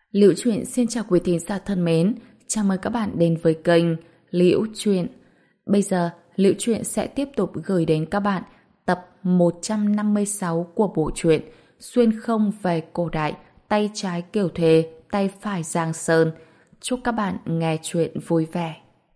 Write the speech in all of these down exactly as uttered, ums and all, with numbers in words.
Liễu Chuyện xin chào quý thính giả thân mến, chào mừng các bạn đến với kênh Liễu Chuyện. Bây giờ, Liễu Chuyện sẽ tiếp tục gửi đến các bạn tập một trăm năm mươi sáu của bộ truyện Xuyên không về cổ đại, tay trái Kiều Thuê, tay phải Giang Sơn. Chúc các bạn nghe chuyện vui vẻ.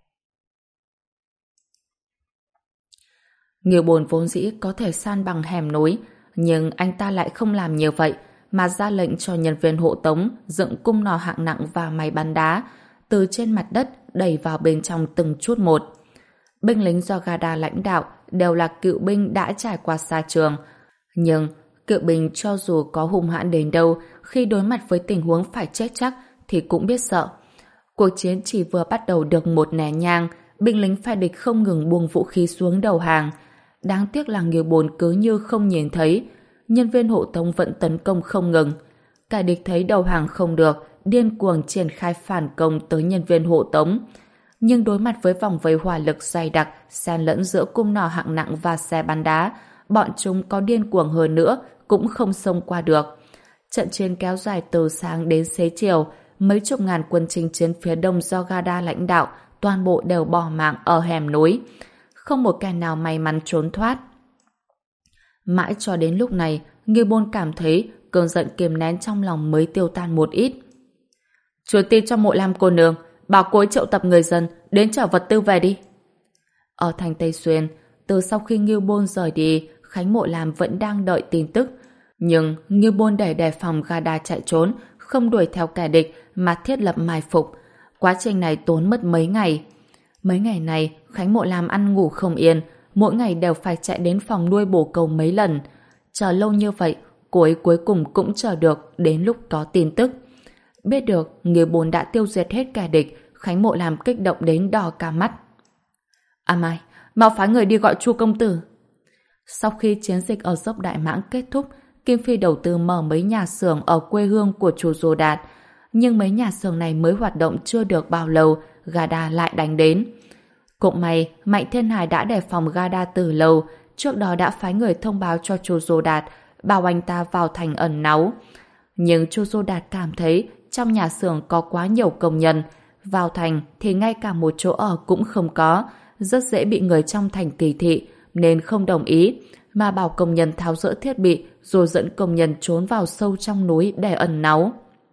Nghiêu Bồn vốn dĩ có thể san bằng hẻm núi, nhưng anh ta lại không làm như vậy, mà ra lệnh cho nhân viên hộ tống dựng cung nỏ hạng nặng và máy bắn đá từ trên mặt đất đẩy vào bên trong từng chút một. Binh lính do Gada lãnh đạo đều là cựu binh đã trải qua xa trường, nhưng cựu binh cho dù có hung hãn đến đâu, khi đối mặt với tình huống phải chết chắc thì cũng biết sợ. Cuộc chiến chỉ vừa bắt đầu được một nén nhang, binh lính phe địch không ngừng buông vũ khí xuống đầu hàng. Đáng tiếc là Nghiêu Bồn cứ như không nhìn thấy, nhân viên hộ tống vẫn tấn công không ngừng. Kẻ địch thấy đầu hàng không được, điên cuồng triển khai phản công tới nhân viên hộ tống. Nhưng đối mặt với vòng vây hỏa lực dày đặc, xen lẫn giữa cung nỏ hạng nặng và xe bắn đá, bọn chúng có điên cuồng hơn nữa cũng không xông qua được. Trận chiến kéo dài từ sáng đến xế chiều, mấy chục ngàn quân chinh chiến phía đông do Gada lãnh đạo toàn bộ đều bỏ mạng ở hẻm núi. Không một kẻ nào may mắn trốn thoát. Mãi cho đến lúc này, Nghiêu Bôn cảm thấy cơn giận kiềm nén trong lòng mới tiêu tan một ít. Truyền tin cho Mộ Lam cô nương, bảo cô ấy triệu tập người dân đến chở vật tư về đi. Ở thành Tây Xuyên, từ sau khi Nghiêu Bôn rời đi, Khánh Mộ Lam vẫn đang đợi tin tức. Nhưng Nghiêu Bôn để đề phòng Gada chạy trốn, không đuổi theo kẻ địch mà thiết lập mai phục. Quá trình này tốn mất mấy ngày. Mấy ngày này, Khánh Mộ Lam ăn ngủ không yên, mỗi ngày đều phải chạy đến phòng nuôi bổ câu mấy lần. Chờ lâu như vậy, cô ấy cuối cùng cũng chờ được đến lúc có tin tức. Biết được Nghiêu Bồn đã tiêu diệt hết kẻ địch, Khánh Mộ Lam kích động đến đỏ cả mắt. A Mai, mau phái người đi gọi Chu công tử. Sau khi chiến dịch ở dốc Đại Mãng kết thúc, Kim Phi đầu tư mở mấy nhà xưởng ở quê hương của Chu Dô Đạt. Nhưng mấy nhà xưởng này mới hoạt động chưa được bao lâu, Gada lại đánh đến. Cũng may, Mạnh Thiên Hải đã đề phòng Gada từ lâu, trước đó đã phái người thông báo cho Chu Dô Đạt, bảo anh ta vào thành ẩn náu. Nhưng Chu Dô Đạt cảm thấy trong nhà xưởng có quá nhiều công nhân, vào thành thì ngay cả một chỗ ở cũng không có, rất dễ bị người trong thành kỳ thị, nên không đồng ý, mà bảo công nhân tháo dỡ thiết bị rồi dẫn công nhân trốn vào sâu trong núi để ẩn náu.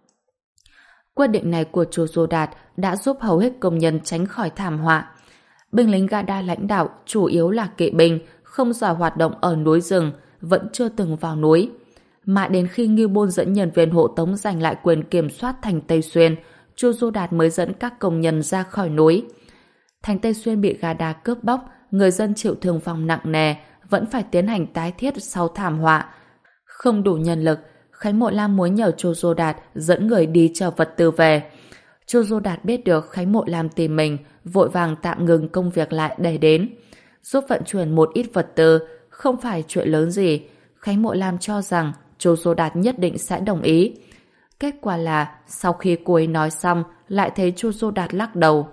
Quyết định này của Chu Dô Đạt đã giúp hầu hết công nhân tránh khỏi thảm họa. Binh lính Gada lãnh đạo chủ yếu là kỵ binh, không giỏi hoạt động ở núi rừng, vẫn chưa từng vào núi. Mãi đến khi Nghiêu Bôn dẫn nhân viên hộ tống giành lại quyền kiểm soát thành Tây Xuyên, Chu Dô Đạt mới dẫn các công nhân ra khỏi núi. Thành Tây Xuyên bị Gada cướp bóc, người dân chịu thương vong nặng nề, vẫn phải tiến hành tái thiết sau thảm họa. Không đủ nhân lực, Khánh Mộ Lam muốn nhờ Chu Dô Đạt dẫn người đi chở vật tư về. Chu Dô Đạt biết được Khánh Mộ Lam tìm mình, vội vàng tạm ngừng công việc lại để đến. Giúp vận chuyển một ít vật tư, không phải chuyện lớn gì. Khánh Mộ Lam cho rằng Chu Dô Đạt nhất định sẽ đồng ý. Kết quả là, sau khi cô ấy nói xong, lại thấy Chu Dô Đạt lắc đầu.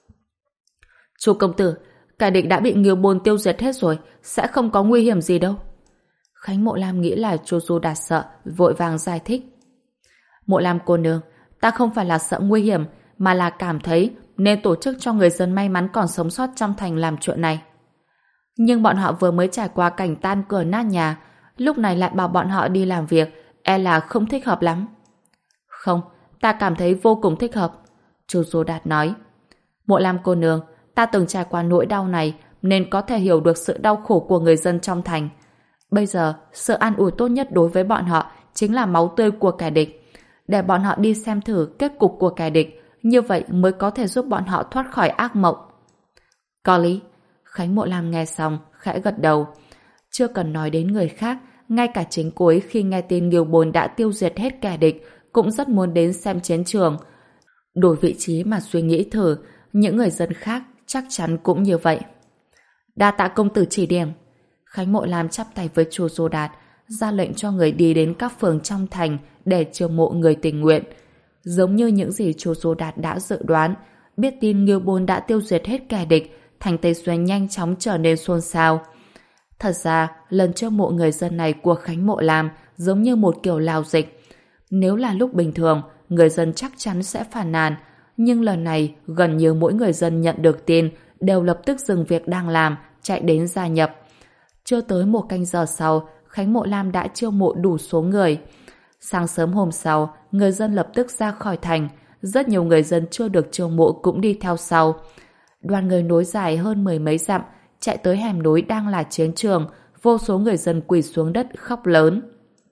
Chu công tử, kẻ địch đã bị Nghiêu Bôn tiêu diệt hết rồi, sẽ không có nguy hiểm gì đâu. Khánh Mộ Lam nghĩ là Chu Dô Đạt sợ, vội vàng giải thích. Mộ Lam cô nương, ta không phải là sợ nguy hiểm, mà là cảm thấy nên tổ chức cho người dân may mắn còn sống sót trong thành làm chuyện này. Nhưng bọn họ vừa mới trải qua cảnh tan cửa nát nhà, lúc này lại bảo bọn họ đi làm việc, e là không thích hợp lắm. Không, ta cảm thấy vô cùng thích hợp, Chu Dô Đạt nói. Mộ Lam cô nương, ta từng trải qua nỗi đau này nên có thể hiểu được sự đau khổ của người dân trong thành. Bây giờ, sự an ủi tốt nhất đối với bọn họ chính là máu tươi của kẻ địch. Để bọn họ đi xem thử kết cục của kẻ địch, như vậy mới có thể giúp bọn họ thoát khỏi ác mộng. Có lý. Khánh Mộ Lam nghe xong, khẽ gật đầu. Chưa cần nói đến người khác, ngay cả chính cô ấy khi nghe tin Nghiêu Bồn đã tiêu diệt hết kẻ địch, cũng rất muốn đến xem chiến trường. Đổi vị trí mà suy nghĩ thử, những người dân khác chắc chắn cũng như vậy. Đa tạ công tử chỉ điểm. Khánh Mộ Lam chắp tay với Chu Dô Đạt, ra lệnh cho người đi đến các phường trong thành để chiêu mộ người tình nguyện. Giống như những gì Chu Dô Đạt đã dự đoán, biết tin Nghiêu Bôn đã tiêu diệt hết kẻ địch, thành Tây Xuyên nhanh chóng trở nên xôn xao. Thật ra, lần chiêu mộ người dân này của Khánh Mộ Lam giống như một kiểu lao dịch. Nếu là lúc bình thường, người dân chắc chắn sẽ phàn nàn. Nhưng lần này, gần như mỗi người dân nhận được tin đều lập tức dừng việc đang làm, chạy đến gia nhập. Chưa tới một canh giờ sau, Khánh Mộ Lam đã chiêu mộ đủ số người. Sáng sớm hôm sau, người dân lập tức ra khỏi thành. Rất nhiều người dân chưa được chiêu mộ cũng đi theo sau. Đoàn người nối dài hơn mười mấy dặm, chạy tới hẻm núi đang là chiến trường, vô số người dân quỳ xuống đất khóc lớn.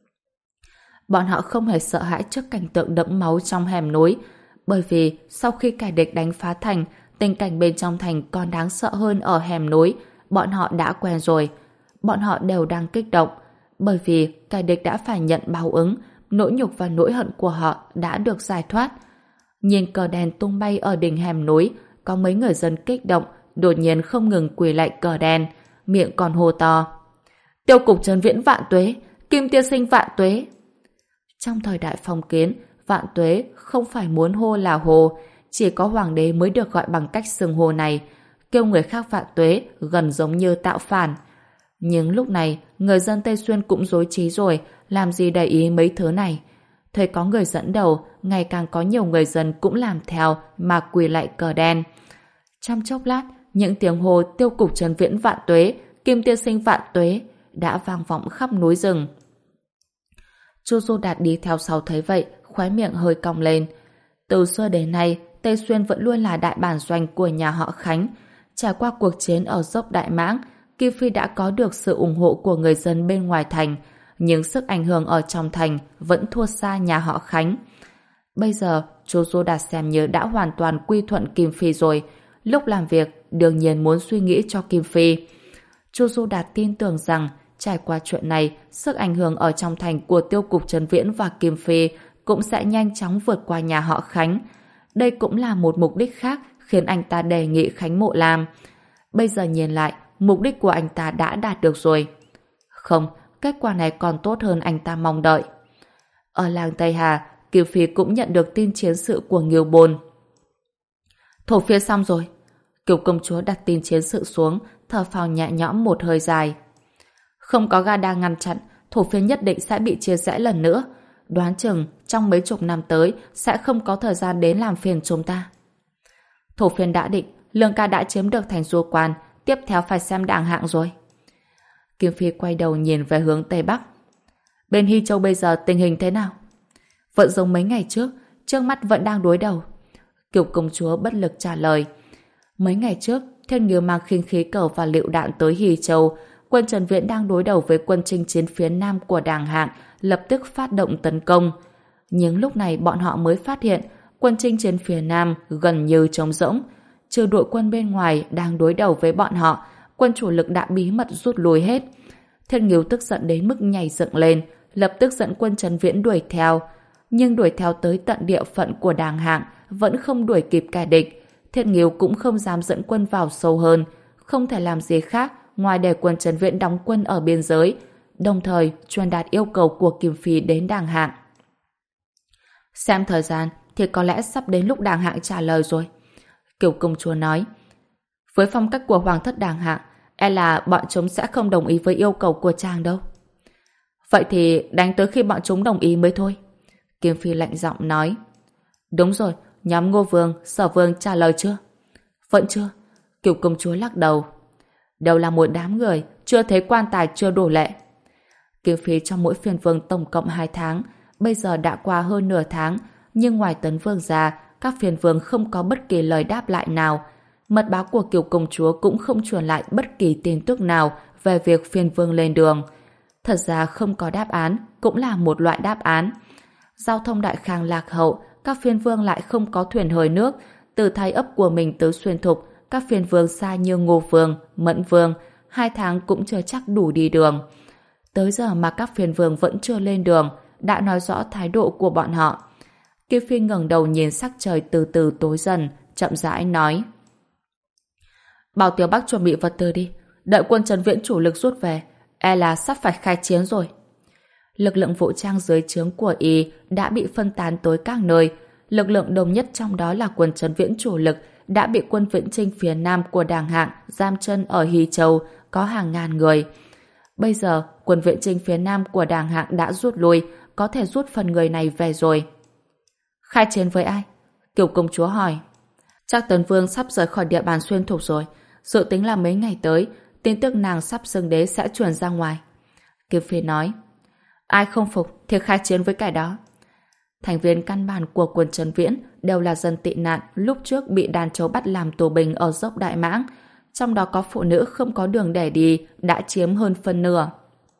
Bọn họ không hề sợ hãi trước cảnh tượng đẫm máu trong hẻm núi, bởi vì sau khi kẻ địch đánh phá thành, tình cảnh bên trong thành còn đáng sợ hơn ở hẻm núi. Bọn họ đã quen rồi. Bọn họ đều đang kích động, bởi vì kẻ địch đã phải nhận báo ứng, nỗi nhục và nỗi hận của họ đã được giải thoát. Nhìn cờ đèn tung bay ở đỉnh hẻm núi, có mấy người dân kích động, đột nhiên không ngừng quỳ lạy cờ đèn, miệng còn hô to: Tiêu cục Trấn Viễn vạn tuế, Kim tiên sinh vạn tuế. Trong thời đại phong kiến, vạn tuế không phải muốn hô là hô, chỉ có hoàng đế mới được gọi bằng cách xưng hô này. Kêu người khác vạn tuế gần giống như tạo phản. Nhưng lúc này, người dân Tây Xuyên cũng rối trí rồi, làm gì để ý mấy thứ này. Thấy có người dẫn đầu, ngày càng có nhiều người dân cũng làm theo mà quỳ lạy cờ đen. Trong chốc lát, những tiếng hô Tiêu cục Trấn Viễn vạn tuế, Kim tiên sinh vạn tuế đã vang vọng khắp núi rừng. Chu Du Đạt đi theo sau thấy vậy, khóe miệng hơi cong lên. Từ xưa đến nay, Tây Xuyên vẫn luôn là đại bản doanh của nhà họ Khánh. Trải qua cuộc chiến ở dốc Đại Mãng, Kim Phi đã có được sự ủng hộ của người dân bên ngoài thành, nhưng sức ảnh hưởng ở trong thành vẫn thua xa nhà họ Khánh. Bây giờ, Chu Du Đạt xem như đã hoàn toàn quy thuận Kim Phi rồi. Lúc làm việc, đương nhiên muốn suy nghĩ cho Kim Phi. Chu Du Đạt tin tưởng rằng trải qua chuyện này, sức ảnh hưởng ở trong thành của Tiêu cục Trấn Viễn và Kim Phi cũng sẽ nhanh chóng vượt qua nhà họ Khánh. Đây cũng là một mục đích khác khiến anh ta đề nghị Khánh Mộ làm. Bây giờ nhìn lại, mục đích của anh ta đã đạt được rồi. Không, kết quả này còn tốt hơn anh ta mong đợi. Ở làng Tây Hà, Kim Phi cũng nhận được tin chiến sự của Nghiêu Bôn. Thổ phiên xong rồi. Kiều công chúa đặt tin chiến sự xuống, thở phào nhẹ nhõm một hơi dài. Không có Gada ngăn chặn, thổ phiên nhất định sẽ bị chia rẽ lần nữa. Đoán chừng trong mấy chục năm tới sẽ không có thời gian đến làm phiền chúng ta. Thổ phiên đã định, Lương ca đã chiếm được thành Du Quan, tiếp theo phải xem Đàng Hạng rồi. Kim Phi quay đầu nhìn về hướng Tây Bắc. Bên Hy Châu bây giờ tình hình thế nào? Vẫn giống mấy ngày trước, trước mắt vẫn đang đối đầu. Kiều công chúa bất lực trả lời. Mấy ngày trước, Thiên Nghiêu mang khinh khí cầu và lựu đạn tới Hy Châu. Quân Trần Viễn đang đối đầu với quân chinh chiến phía nam của Đàng Hạng, lập tức phát động tấn công. Nhưng lúc này bọn họ mới phát hiện quân chinh chiến phía nam gần như trống rỗng. Trừ đội quân bên ngoài đang đối đầu với bọn họ, quân chủ lực đã bí mật rút lui hết. Thiên Nghiêu tức giận đến mức nhảy dựng lên, lập tức dẫn quân Trần Viễn đuổi theo. Nhưng đuổi theo tới tận địa phận của Đàng Hạng vẫn không đuổi kịp kẻ địch. Thiên Nghiêu cũng không dám dẫn quân vào sâu hơn, không thể làm gì khác ngoài để quân Trần Viễn đóng quân ở biên giới, đồng thời truyền đạt yêu cầu của Kim Phi đến Đàng Hạng. Xem thời gian thì có lẽ sắp đến lúc Đàng Hạng trả lời rồi. Kiều công chúa nói. Với phong cách của Hoàng thất Đàng Hạng, e là bọn chúng sẽ không đồng ý với yêu cầu của chàng đâu. Vậy thì đánh tới khi bọn chúng đồng ý mới thôi. Kim Phi lạnh giọng nói. Đúng rồi, nhóm Ngô Vương, Sở Vương trả lời chưa? Vẫn chưa. Kiều công chúa lắc đầu. Đều là một đám người, chưa thấy quan tài chưa đổ lệ. Kim Phi cho mỗi phiên vương tổng cộng hai tháng, bây giờ đã qua hơn nửa tháng, nhưng ngoài Tấn Vương ra, các phiên vương không có bất kỳ lời đáp lại nào. Mật báo của Kiều công chúa cũng không truyền lại bất kỳ tin tức nào về việc phiên vương lên đường. Thật ra không có đáp án cũng là một loại đáp án. Giao thông đại khang lạc hậu, các phiên vương lại không có thuyền hơi nước. Từ Thái Ấp của mình tới Xuyên Thục, các phiên vương xa như Ngô Vương, Mẫn Vương, hai tháng cũng chưa chắc đủ đi đường. Tới giờ mà các phiên vương vẫn chưa lên đường, đã nói rõ thái độ của bọn họ. Kiều Phi ngẩng đầu nhìn sắc trời từ từ tối dần, chậm rãi nói. Bảo Tiểu Bắc chuẩn bị vật tư đi, đợi quân Trần Viễn chủ lực rút về, e là sắp phải khai chiến rồi. Lực lượng vũ trang dưới trướng của y đã bị phân tán tới các nơi. Lực lượng đông nhất trong đó là quân Trần Viễn chủ lực đã bị quân Viễn Chinh phía nam của Đàng Hạng giam chân ở Hy Châu, có hàng ngàn người. Bây giờ, quân Viễn Chinh phía nam của Đàng Hạng đã rút lui, có thể rút phần người này về rồi. Khai chiến với ai? Kiều công chúa hỏi. Chắc Tấn Vương sắp rời khỏi địa bàn xuyên thục rồi. Dự tính là mấy ngày tới, tin tức nàng sắp xưng đế sẽ truyền ra ngoài. Kiều Phi nói. Ai không phục thì khai chiến với cái đó. Thành viên căn bản của quân Trấn Viễn đều là dân tị nạn lúc trước bị đàn châu bắt làm tù binh ở dốc Đại Mãng. Trong đó có phụ nữ không có đường để đi đã chiếm hơn phân nửa.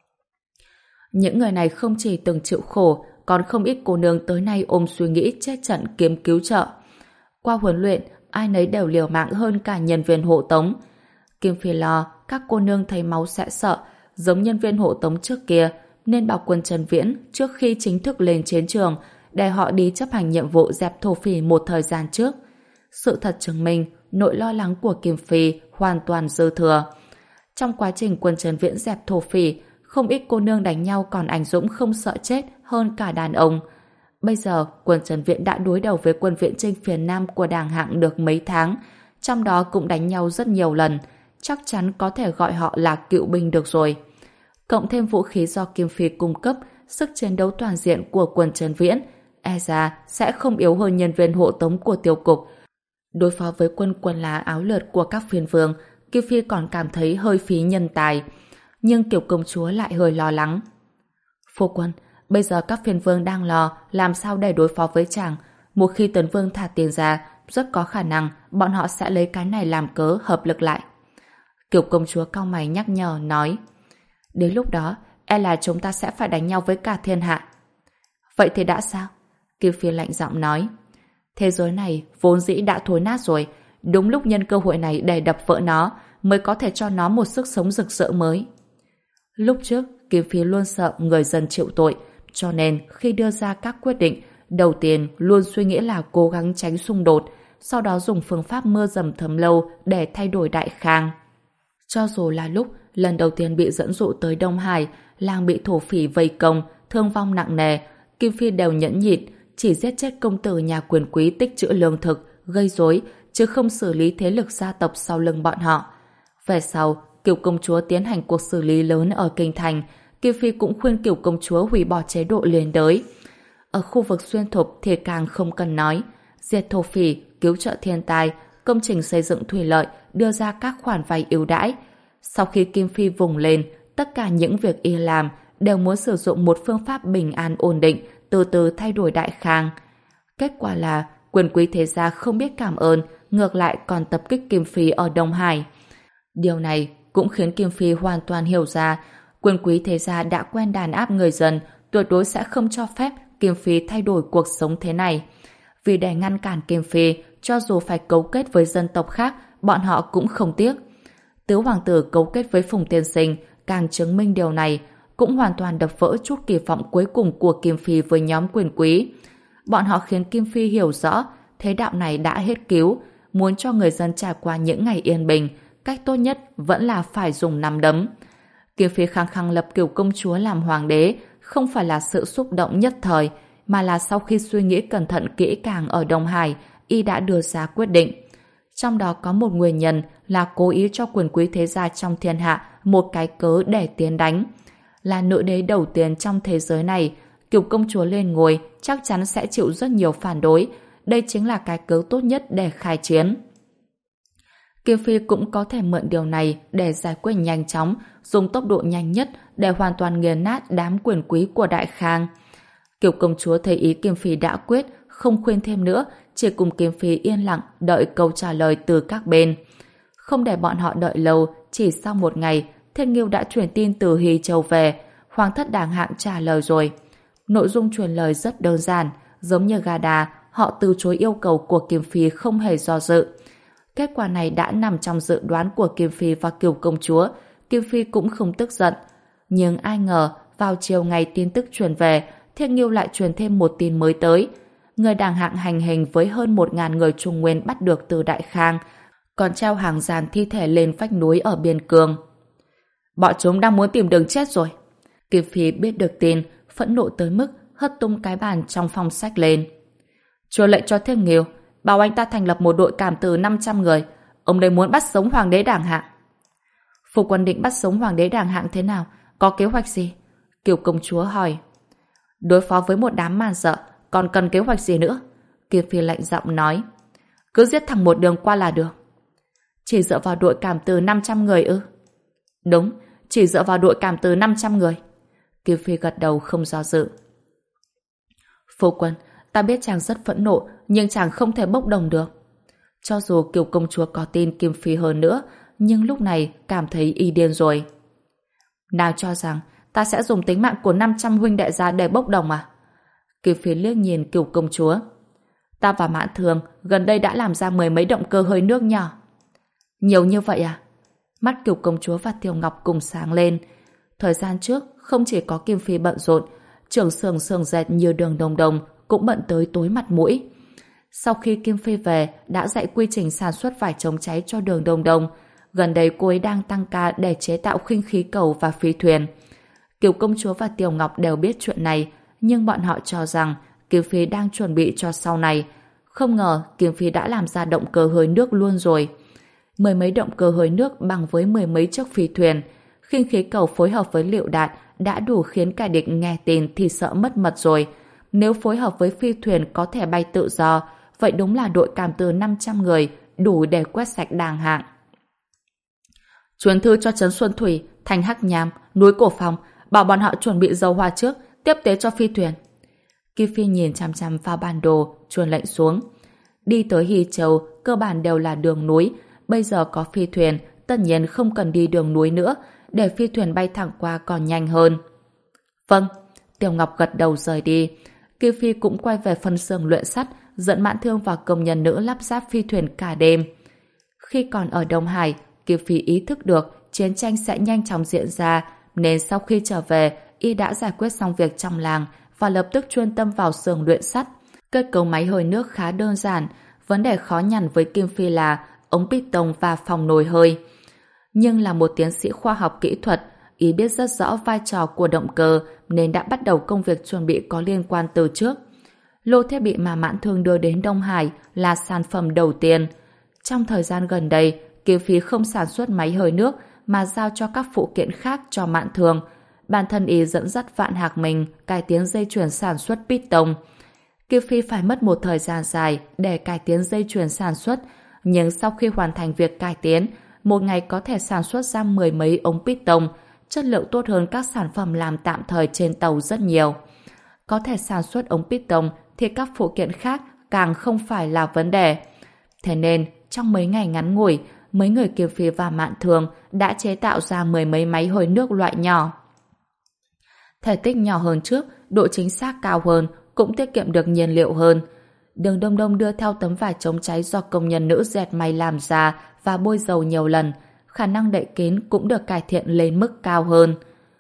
Những người này không chỉ từng chịu khổ, còn không ít cô nương tới nay ôm suy nghĩ chết trận kiếm cứu trợ. Qua huấn luyện, ai nấy đều liều mạng hơn cả nhân viên hộ tống. Kim Phi lo các cô nương thấy máu sẽ sợ, giống nhân viên hộ tống trước kia, nên bảo quân Trấn Viễn trước khi chính thức lên chiến trường để họ đi chấp hành nhiệm vụ dẹp thổ phỉ một thời gian trước. Sự thật chứng minh, nỗi lo lắng của Kim Phi hoàn toàn dư thừa. Trong quá trình quân Trấn Viễn dẹp thổ phỉ, không ít cô nương đánh nhau còn anh dũng không sợ chết hơn cả đàn ông. Bây giờ, quân Trấn Viễn đã đối đầu với quân viện chinh phía Nam của Đảng Hạng được mấy tháng, trong đó cũng đánh nhau rất nhiều lần, chắc chắn có thể gọi họ là cựu binh được rồi. Cộng thêm vũ khí do Kim Phi cung cấp, sức chiến đấu toàn diện của quân Trấn Viễn, e ra sẽ không yếu hơn nhân viên hộ tống của tiêu cục. Đối phó với quân quần lá áo lượt của các phiên vương, Kim Phi còn cảm thấy hơi phí nhân tài. Nhưng Kiều công chúa lại hơi lo lắng. Phu quân, bây giờ các phiên vương đang lo làm sao để đối phó với chàng. Một khi Tấn Vương thả tiền ra, rất có khả năng bọn họ sẽ lấy cái này làm cớ hợp lực lại. Kiều công chúa cau mày nhắc nhở nói. Đến lúc đó, e là chúng ta sẽ phải đánh nhau với cả thiên hạ. Vậy thì đã sao? Kim Phi lạnh giọng nói. Thế giới này vốn dĩ đã thối nát rồi, đúng lúc nhân cơ hội này để đập vỡ nó mới có thể cho nó một sức sống rực rỡ mới. Lúc trước, Kim Phi luôn sợ người dân chịu tội, cho nên khi đưa ra các quyết định, đầu tiên luôn suy nghĩ là cố gắng tránh xung đột, sau đó dùng phương pháp mưa dầm thấm lâu để thay đổi đại khang. Cho dù là lúc lần đầu tiên bị dẫn dụ tới Đông Hải, làng bị thổ phỉ vây công, thương vong nặng nề, Kim Phi đều nhẫn nhịn, chỉ giết chết công tử nhà quyền quý tích trữ lương thực, gây rối, chứ không xử lý thế lực gia tộc sau lưng bọn họ. Về sau, Kiều công chúa tiến hành cuộc xử lý lớn ở kinh thành, Kim Phi cũng khuyên Kiều công chúa hủy bỏ chế độ liên đới. Ở khu vực xuyên thục thì càng không cần nói, diệt thổ phỉ, cứu trợ thiên tai, công trình xây dựng thủy lợi, đưa ra các khoản vay ưu đãi. Sau khi Kim Phi vùng lên, tất cả những việc y làm đều muốn sử dụng một phương pháp bình an ổn định, từ từ thay đổi đại khang. Kết quả là quyền quý thế gia không biết cảm ơn, ngược lại còn tập kích Kim Phi ở Đông Hải. Điều này cũng khiến Kim Phi hoàn toàn hiểu ra quyền quý thế gia đã quen đàn áp người dân, tuyệt đối sẽ không cho phép Kim Phi thay đổi cuộc sống thế này. Vì để ngăn cản Kim Phi, cho dù phải cấu kết với dân tộc khác, bọn họ cũng không tiếc. Tứ hoàng tử cấu kết với Phùng Tiên Sinh càng chứng minh điều này, cũng hoàn toàn đập vỡ chút kỳ vọng cuối cùng của Kim Phi với nhóm quyền quý. Bọn họ khiến Kim Phi hiểu rõ thế đạo này đã hết cứu, muốn cho người dân trải qua những ngày yên bình, cách tốt nhất vẫn là phải dùng nắm đấm. Kim Phi khăng khăng lập Kiều công chúa làm hoàng đế không phải là sự xúc động nhất thời, mà là sau khi suy nghĩ cẩn thận kỹ càng ở Đông Hải, y đã đưa ra quyết định. Trong đó có một nguyên nhân là cố ý cho quyền quý thế gia trong thiên hạ một cái cớ để tiến đánh. Là nữ đế đầu tiên trong thế giới này, Kiều công chúa lên ngôi chắc chắn sẽ chịu rất nhiều phản đối. Đây chính là cái cớ tốt nhất để khai chiến. Kim Phi cũng có thể mượn điều này để giải quyết nhanh chóng, dùng tốc độ nhanh nhất để hoàn toàn nghiền nát đám quyền quý của Đại Khang. Kiều công chúa thấy ý Kim Phi đã quyết, không khuyên thêm nữa, chỉ cùng Kim Phi yên lặng đợi câu trả lời từ các bên. Không để bọn họ đợi lâu, chỉ sau một ngày, Thiên Nghiêu đã truyền tin từ Hy Châu về. Hoàng thất Đàng Hạng trả lời rồi. Nội dung truyền lời rất đơn giản, giống như gà đà, họ từ chối yêu cầu của Kim Phi không hề do dự. Kết quả này đã nằm trong dự đoán của Kim Phi và Kiều công chúa. Kim Phi cũng không tức giận. Nhưng ai ngờ, vào chiều ngày tin tức truyền về, Thiên Nghiêu lại truyền thêm một tin mới tới. Người Đàng Hạng hành hình với hơn một ngàn người Trung Nguyên bắt được từ Đại Khang, còn treo hàng dàn thi thể lên vách núi ở biên cương. Bọn chúng đang muốn tìm đường chết rồi. Kim Phi biết được tin, phẫn nộ tới mức hất tung cái bàn trong phòng sách lên. Chúa lệnh cho Thiên Nghiêu, bảo anh ta thành lập một đội cảm tử năm trăm người. Ông đây muốn bắt sống Hoàng đế Đàng Hạng. Phu quân định bắt sống Hoàng đế Đàng Hạng thế nào? Có kế hoạch gì? Kiều công chúa hỏi. Đối phó với một đám man dợ, còn cần kế hoạch gì nữa? Kim Phi lạnh giọng nói. Cứ giết thẳng một đường qua là được. Chỉ dựa vào đội cảm từ năm trăm người ư? Đúng, chỉ dựa vào đội cảm từ năm trăm người. Kim Phi gật đầu không do dự. Phu quân, ta biết chàng rất phẫn nộ, nhưng chàng không thể bốc đồng được. Cho dù Kiều công chúa có tin Kim Phi hơn nữa, nhưng lúc này cảm thấy y điên rồi. Nào cho rằng ta sẽ dùng tính mạng của năm trăm huynh đệ ra để bốc đồng à? Kim Phi liếc nhìn Kiều công chúa. Ta và Mãn Thường gần đây đã làm ra mười mấy động cơ hơi nước nhỏ. Nhiều như vậy à? Mắt Kiều công chúa và Tiêu Ngọc cùng sáng lên. Thời gian trước, không chỉ có Kim Phi bận rộn, trưởng xưởng xưởng dệt như Đường Đồng Đồng cũng bận tới tối mặt mũi. Sau khi Kim Phi về, đã dạy quy trình sản xuất vải chống cháy cho Đường Đồng Đồng. Gần đây cô ấy đang tăng ca để chế tạo khinh khí cầu và phi thuyền. Kiều công chúa và Tiêu Ngọc đều biết chuyện này, nhưng bọn họ cho rằng Kim Phi đang chuẩn bị cho sau này. Không ngờ Kim Phi đã làm ra động cơ hơi nước luôn rồi. Mười mấy động cơ hơi nước bằng với mười mấy chiếc phi thuyền. Khinh khí cầu phối hợp với lựu đạn đã đủ khiến kẻ địch nghe tin thì sợ mất mật rồi. Nếu phối hợp với phi thuyền có thể bay tự do, vậy đúng là đội cảm từ năm trăm người đủ để quét sạch Đàng Hạng. Truyền thư cho Trấn Xuân Thủy, Thành Hắc Nham, núi Cổ Phong, bảo bọn họ chuẩn bị dầu hỏa trước, tiếp tế cho phi thuyền. Kim Phi nhìn chằm chằm vào bản đồ, truyền lệnh xuống. Đi tới Hy Châu, cơ bản đều là đường núi. Bây giờ có phi thuyền, tất nhiên không cần đi đường núi nữa, để phi thuyền bay thẳng qua còn nhanh hơn. Vâng, Tiểu Ngọc gật đầu rời đi. Kim Phi cũng quay về phân xưởng luyện sắt, dẫn Mãn Thương và công nhân nữ lắp ráp phi thuyền cả đêm. Khi còn ở Đông Hải, Kim Phi ý thức được chiến tranh sẽ nhanh chóng diễn ra, nên sau khi trở về, y đã giải quyết xong việc trong làng và lập tức chuyên tâm vào xưởng luyện sắt. Kết cấu máy hơi nước khá đơn giản, vấn đề khó nhằn với Kim Phi là ống piston và phòng nồi hơi. Nhưng là một tiến sĩ khoa học kỹ thuật, y biết rất rõ vai trò của động cơ nên đã bắt đầu công việc chuẩn bị có liên quan từ trước. Lô thiết bị mà Mãn Thương đưa đến Đông Hải là sản phẩm đầu tiên. Trong thời gian gần đây, Kim Phi không sản xuất máy hơi nước mà giao cho các phụ kiện khác cho Mãn Thương. Bản thân y dẫn dắt Vạn Hạc mình cải tiến dây chuyền sản xuất piston. Kim Phi phải mất một thời gian dài để cải tiến dây chuyền sản xuất, nhưng sau khi hoàn thành việc cải tiến, một ngày có thể sản xuất ra mười mấy ống piston, chất lượng tốt hơn các sản phẩm làm tạm thời trên tàu rất nhiều. Có thể sản xuất ống piston thì các phụ kiện khác càng không phải là vấn đề. Thế nên, trong mấy ngày ngắn ngủi, mấy người Kim Phi và Mạn Thường đã chế tạo ra mười mấy máy hơi nước loại nhỏ. Thể tích nhỏ hơn trước, độ chính xác cao hơn, cũng tiết kiệm được nhiên liệu hơn. Đường Đông Đông đưa theo tấm vải chống cháy do công nhân nữ dệt may làm ra và bôi dầu nhiều lần, khả năng đậy kín cũng được cải thiện lên mức cao hơn.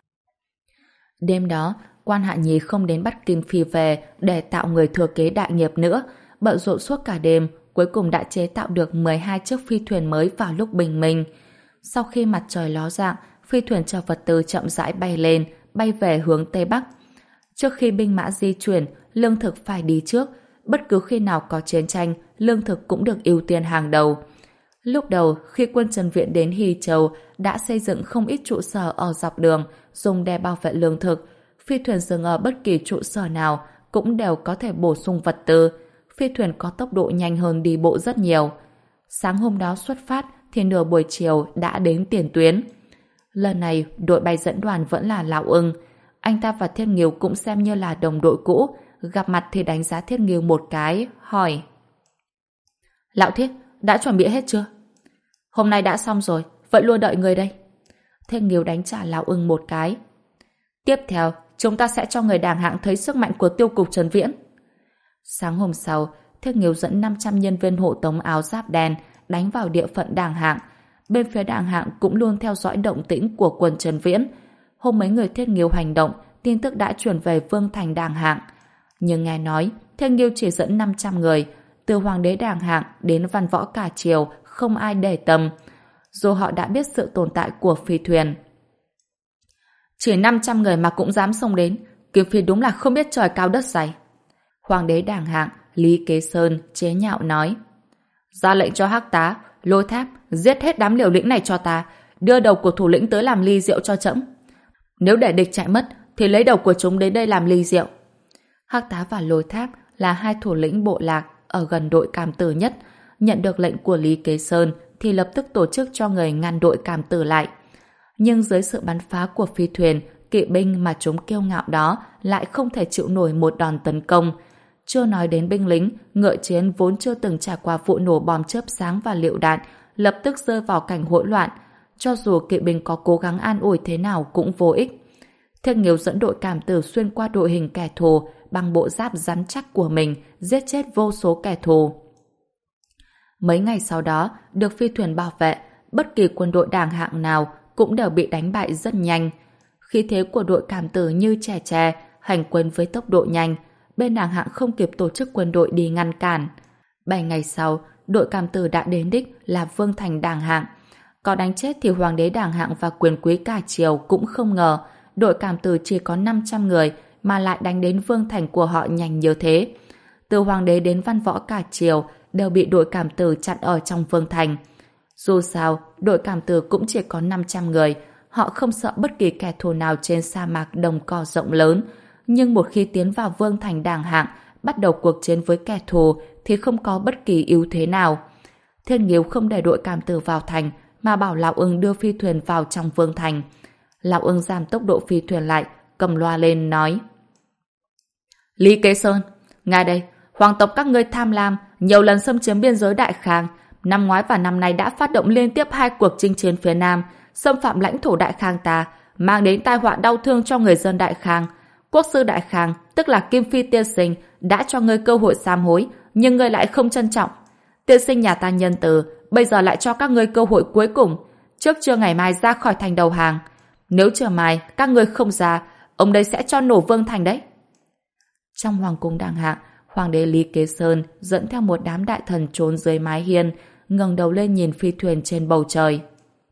Đêm đó, Quan Hạ Nhi không đến bắt Kim Phi về để tạo người thừa kế đại nghiệp nữa, bận rộn suốt cả đêm, cuối cùng đã chế tạo được mười hai chiếc phi thuyền mới vào lúc bình minh. Sau khi mặt trời ló dạng, phi thuyền chở vật tư chậm rãi bay lên, bay về hướng Tây Bắc. Trước khi binh mã di chuyển, lương thực phải đi trước. Bất cứ khi nào có chiến tranh, lương thực cũng được ưu tiên hàng đầu. Lúc đầu, khi quân Trần Viện đến Hy Châu, đã xây dựng không ít trụ sở ở dọc đường, dùng để bảo vệ lương thực. Phi thuyền dừng ở bất kỳ trụ sở nào cũng đều có thể bổ sung vật tư. Phi thuyền có tốc độ nhanh hơn đi bộ rất nhiều. Sáng hôm đó xuất phát thì nửa buổi chiều đã đến tiền tuyến. Lần này, đội bay dẫn đoàn vẫn là Lão Ưng. Anh ta và Thiết Nghiêu cũng xem như là đồng đội cũ. Gặp mặt thì đánh giá Thiết Nghiêu một cái, hỏi: Lão Thiết, đã chuẩn bị hết chưa? Hôm nay đã xong rồi, vậy luôn đợi người đây. Thiết Nghiêu đánh trả Lão Ưng một cái. Tiếp theo, chúng ta sẽ cho người Đàng Hạng thấy sức mạnh của tiêu cục Trần Viễn. Sáng hôm sau, Thiết Nghiêu dẫn năm trăm nhân viên hộ tống áo giáp đen đánh vào địa phận Đàng Hạng. Bên phía Đàng Hạng cũng luôn theo dõi động tĩnh của quân Trần Viễn. Hôm mấy người Thiết Nghiêu hành động, tin tức đã truyền về Vương Thành Đàng Hạng. Nhưng nghe nói, Thiết Nghiêu chỉ dẫn năm trăm người, từ Hoàng đế Đàng Hạng đến văn võ cả triều, không ai để tâm. Dù họ đã biết sự tồn tại của phi thuyền. Chỉ năm trăm người mà cũng dám xông đến, Kim Phi đúng là không biết trời cao đất dày. Hoàng đế Đàng Hạng, Lý Kế Sơn, chế nhạo nói: Ra lệnh cho Hắc Tá, Lôi Tháp, giết hết đám liều lĩnh này cho ta, đưa đầu của thủ lĩnh tới làm ly rượu cho trẫm. Nếu để địch chạy mất, thì lấy đầu của chúng đến đây làm ly rượu. Hắc Tá và Lôi Tháp là hai thủ lĩnh bộ lạc, ở gần đội Cảm Tử nhất. Nhận được lệnh của Lý Kế Sơn thì lập tức tổ chức cho người ngăn đội Cảm Tử lại. Nhưng dưới sự bắn phá của phi thuyền, kỵ binh mà chúng kiêu ngạo đó lại không thể chịu nổi một đòn tấn công. Chưa nói đến binh lính, ngựa chiến vốn chưa từng trải qua vụ nổ bom chớp sáng và lựu đạn, lập tức rơi vào cảnh hỗn loạn. Cho dù kỵ binh có cố gắng an ủi thế nào cũng vô ích. Thiên Nghiếu dẫn đội Cảm Tử xuyên qua đội hình kẻ thù bằng bộ giáp rắn chắc của mình, giết chết vô số kẻ thù. Mấy ngày sau đó, được phi thuyền bảo vệ, bất kỳ quân đội đảng hạng nào cũng đều bị đánh bại rất nhanh. Khí thế của đội Cảm Tử như trẻ tre, hành quân với tốc độ nhanh, bên đảng hạng không kịp tổ chức quân đội đi ngăn cản. Bảy ngày sau, đội Cảm Tử đã đến đích là Vương Thành đảng hạng. Có đánh chết thì hoàng đế đảng hạng và quyền quý cả triều cũng không ngờ đội Cảm Tử chỉ có năm trăm người mà lại đánh đến Vương Thành của họ nhanh như thế. Từ hoàng đế đến văn võ cả triều đều bị đội Cảm Tử chặn ở trong Vương Thành. Dù sao, đội Cảm Tử cũng chỉ có năm trăm người, họ không sợ bất kỳ kẻ thù nào trên sa mạc đồng cỏ rộng lớn. Nhưng một khi tiến vào Vương Thành đảng hạng, bắt đầu cuộc chiến với kẻ thù thì không có bất kỳ ưu thế nào. Thiên Nghiếu không để đội Cảm Tử vào thành, mà bảo Lão Ưng đưa phi thuyền vào trong Vương Thành. Lão Ưng giảm tốc độ phi thuyền lại, cầm loa lên nói: Lý Kế Sơn, ngài đây, hoàng tộc các ngươi tham lam, nhiều lần xâm chiếm biên giới Đại Khang, năm ngoái và năm nay đã phát động liên tiếp hai cuộc chinh chiến phía Nam, xâm phạm lãnh thổ Đại Khang ta, mang đến tai họa đau thương cho người dân Đại Khang. Quốc sư Đại Khang, tức là Kim Phi tiên sinh, đã cho ngươi cơ hội sám hối, nhưng ngươi lại không trân trọng. Tiên sinh nhà ta nhân từ, bây giờ lại cho các ngươi cơ hội cuối cùng, trước trưa ngày mai ra khỏi thành đầu hàng. Nếu trưa mai các ngươi không ra, ông đây sẽ cho nổ Vương Thành đấy. Trong hoàng cung đàng hạng, hoàng đế Lý Kế Sơn dẫn theo một đám đại thần trốn dưới mái hiên, ngẩng đầu lên nhìn phi thuyền trên bầu trời.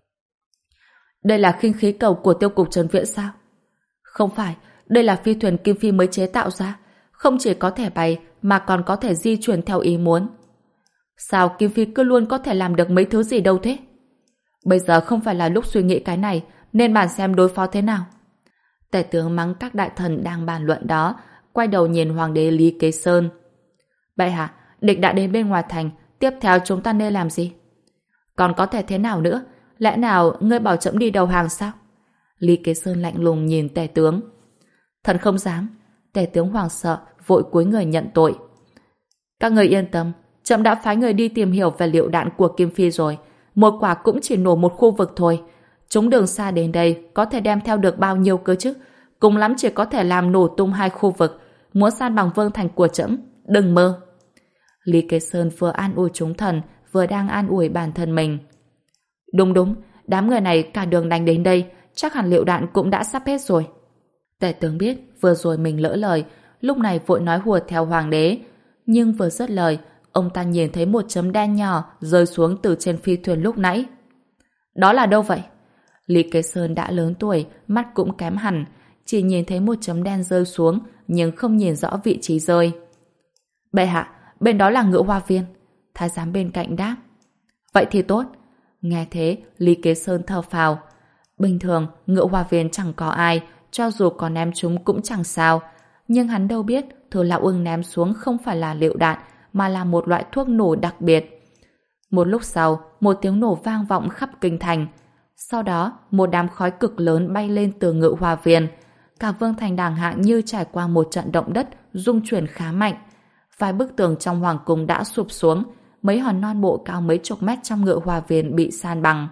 Đây là khinh khí cầu của tiêu cục Trấn Viễn sao? Không phải, đây là phi thuyền Kim Phi mới chế tạo ra, không chỉ có thể bay mà còn có thể di chuyển theo ý muốn. Sao Kim Phi cứ luôn có thể làm được mấy thứ gì đâu thế? Bây giờ không phải là lúc suy nghĩ cái này, nên bàn xem đối phó thế nào. Tể tướng mắng các đại thần đang bàn luận đó, quay đầu nhìn hoàng đế Lý Kế Sơn. Bệ hạ, địch đã đến bên ngoài thành, tiếp theo chúng ta nên làm gì? Còn có thể thế nào nữa? Lẽ nào ngươi bảo trẫm đi đầu hàng sao? Lý Kế Sơn lạnh lùng nhìn tể tướng. Thần không dám. Tể tướng hoảng sợ, vội cúi người nhận tội. Các người yên tâm, trẫm đã phái người đi tìm hiểu về liệu đạn của Kim Phi rồi. Một quả cũng chỉ nổ một khu vực thôi. Chúng đường xa đến đây có thể đem theo được bao nhiêu cơ chứ? Cùng lắm chỉ có thể làm nổ tung hai khu vực. Muốn san bằng Vương Thành của trẫm, đừng mơ. Lý Kế Sơn vừa an ủi chúng thần, vừa đang an ủi bản thân mình. Đúng đúng, đám người này cả đường đánh đến đây, chắc hẳn liệu đạn cũng đã sắp hết rồi. Tể tướng biết vừa rồi mình lỡ lời, lúc này vội nói hùa theo hoàng đế. Nhưng vừa dứt lời, ông ta nhìn thấy một chấm đen nhỏ rơi xuống từ trên phi thuyền lúc nãy. Đó là đâu vậy? Lý Kế Sơn đã lớn tuổi, mắt cũng kém hẳn, chỉ nhìn thấy một chấm đen rơi xuống, nhưng không nhìn rõ vị trí rơi. Bệ hạ, bên đó là Ngự Hoa Viên. Thái giám bên cạnh đáp. Vậy thì tốt. Nghe thế, Lý Kế Sơn thở phào. Bình thường, Ngự Hoa Viên chẳng có ai, cho dù có ném chúng cũng chẳng sao. Nhưng hắn đâu biết, thứ Lão Ưng ném xuống không phải là lựu đạn, mà là một loại thuốc nổ đặc biệt. Một lúc sau, một tiếng nổ vang vọng khắp kinh thành. Sau đó, một đám khói cực lớn bay lên từ Ngự Hoa Viên. Cả Vương Thành đàng hạng như trải qua một trận động đất, rung chuyển khá mạnh. Vài bức tường trong hoàng cung đã sụp xuống, mấy hòn non bộ cao mấy chục mét trong Ngự Hoa Viên bị san bằng.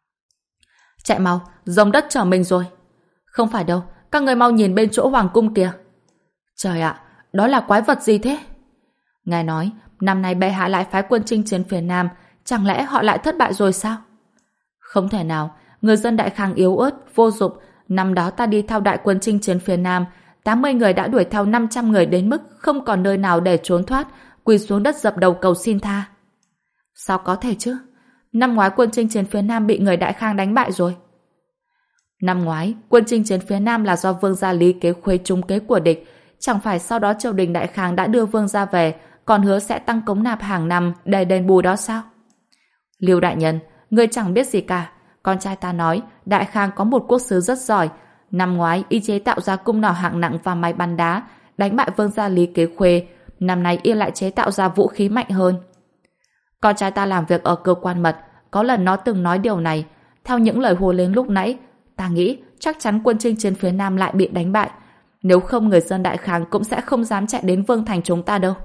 Chạy mau, rồng đất trở mình rồi. Không phải đâu, các người mau nhìn bên chỗ hoàng cung kìa. Trời ạ, đó là quái vật gì thế? Ngài nói, năm nay bệ hạ lại phái quân chinh chiến phía Nam, chẳng lẽ họ lại thất bại rồi sao? Không thể nào, người dân Đại Khang yếu ớt, vô dụng. Năm đó ta đi theo đại quân chinh chiến phía Nam, tám mươi người đã đuổi theo năm trăm người đến mức không còn nơi nào để trốn thoát, quỳ xuống đất dập đầu cầu xin tha. Sao có thể chứ? Năm ngoái quân chinh chiến phía Nam bị người Đại Khang đánh bại rồi. Năm ngoái, quân chinh chiến phía Nam là do vương gia Lý Kế Khuê trúng kế của địch. Chẳng phải sau đó triều đình Đại Khang đã đưa vương gia về, còn hứa sẽ tăng cống nạp hàng năm để đền bù đó sao? Lưu đại nhân, ngươi chẳng biết gì cả. Con trai ta nói, Đại Khang có một quốc sứ rất giỏi. Năm ngoái, y chế tạo ra cung nỏ hạng nặng và máy bắn đá, đánh bại vương gia Lý Kế Khuê. năm nay y lại chế tạo ra vũ khí mạnh hơn. Con trai ta làm việc ở cơ quan mật, có lần nó từng nói điều này. Theo những lời hùa lên lúc nãy, ta nghĩ chắc chắn quân chinh chiến phía Nam lại bị đánh bại. Nếu không, người dân Đại Khang cũng sẽ không dám chạy đến Vương Thành chúng ta đâu.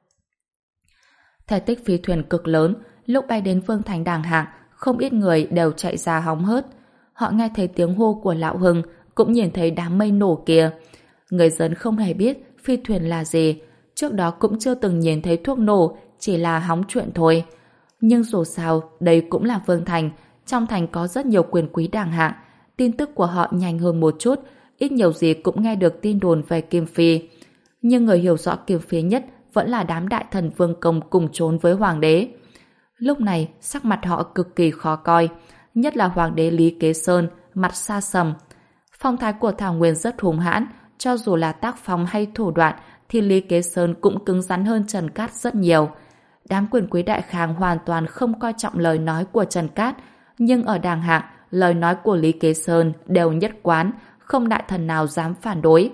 Thể tích phi thuyền cực lớn, lúc bay đến Vương Thành Đàng Hạng, không ít người đều chạy ra hóng hớt. Họ nghe thấy tiếng hô của Lão Hưng, cũng nhìn thấy đám mây nổ kia. Người dân không hề biết phi thuyền là gì, trước đó cũng chưa từng nhìn thấy thuốc nổ, chỉ là hóng chuyện thôi. Nhưng dù sao, đây cũng là Vương Thành, trong thành có rất nhiều quyền quý Đàng Hạng, tin tức của họ nhanh hơn một chút, ít nhiều gì cũng nghe được tin đồn về Kim Phi. Nhưng người hiểu rõ Kim Phi nhất vẫn là đám đại thần vương công cùng trốn với hoàng đế. Lúc này, sắc mặt họ cực kỳ khó coi, nhất là hoàng đế Lý Kế Sơn, mặt xa sầm. Phong thái của Thảo Nguyên rất hùng hãn, cho dù là tác phong hay thủ đoạn thì Lý Kế Sơn cũng cứng rắn hơn Trần Cát rất nhiều. Đám quyền quý Đại Khang hoàn toàn không coi trọng lời nói của Trần Cát, nhưng ở Đàng Hạng, lời nói của Lý Kế Sơn đều nhất quán, không đại thần nào dám phản đối.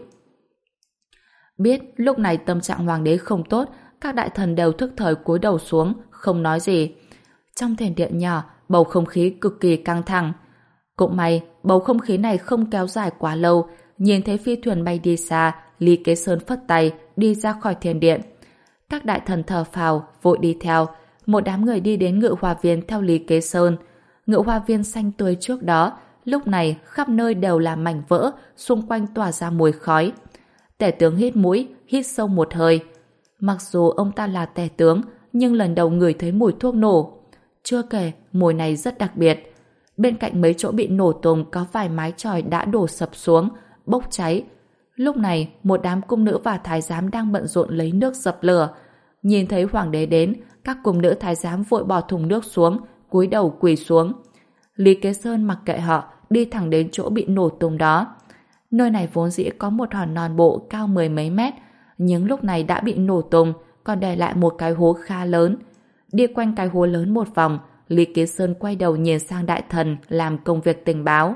Biết lúc này tâm trạng hoàng đế không tốt, các đại thần đều thức thời cúi đầu xuống, không nói gì. Trong thiền điện nhỏ, bầu không khí cực kỳ căng thẳng. Cũng may, bầu không khí này không kéo dài quá lâu. Nhìn thấy phi thuyền bay đi xa, Lý Kế Sơn phất tay, đi ra khỏi thiền điện. Các đại thần thở phào, vội đi theo. Một đám người đi đến ngự hoa viên theo Lý Kế Sơn. Ngự hoa viên xanh tươi trước đó, lúc này khắp nơi đều là mảnh vỡ, xung quanh tỏa ra mùi khói. Tể tướng hít mũi, hít sâu một hơi. Mặc dù ông ta là tể tướng, nhưng lần đầu ngửi thấy mùi thuốc nổ. Chưa kể, mùi này rất đặc biệt. Bên cạnh mấy chỗ bị nổ tung có vài mái chòi đã đổ sập xuống, bốc cháy. Lúc này, một đám cung nữ và thái giám đang bận rộn lấy nước dập lửa. Nhìn thấy hoàng đế đến, các cung nữ thái giám vội bỏ thùng nước xuống, cúi đầu quỳ xuống. Lý Kế Sơn mặc kệ họ, đi thẳng đến chỗ bị nổ tung đó. Nơi này vốn dĩ có một hòn non bộ cao mười mấy mét, nhưng lúc này đã bị nổ tung, còn để lại một cái hố khá lớn. Đi quanh cái hố lớn một vòng, Lý Kế Sơn quay đầu nhìn sang đại thần làm công việc tình báo.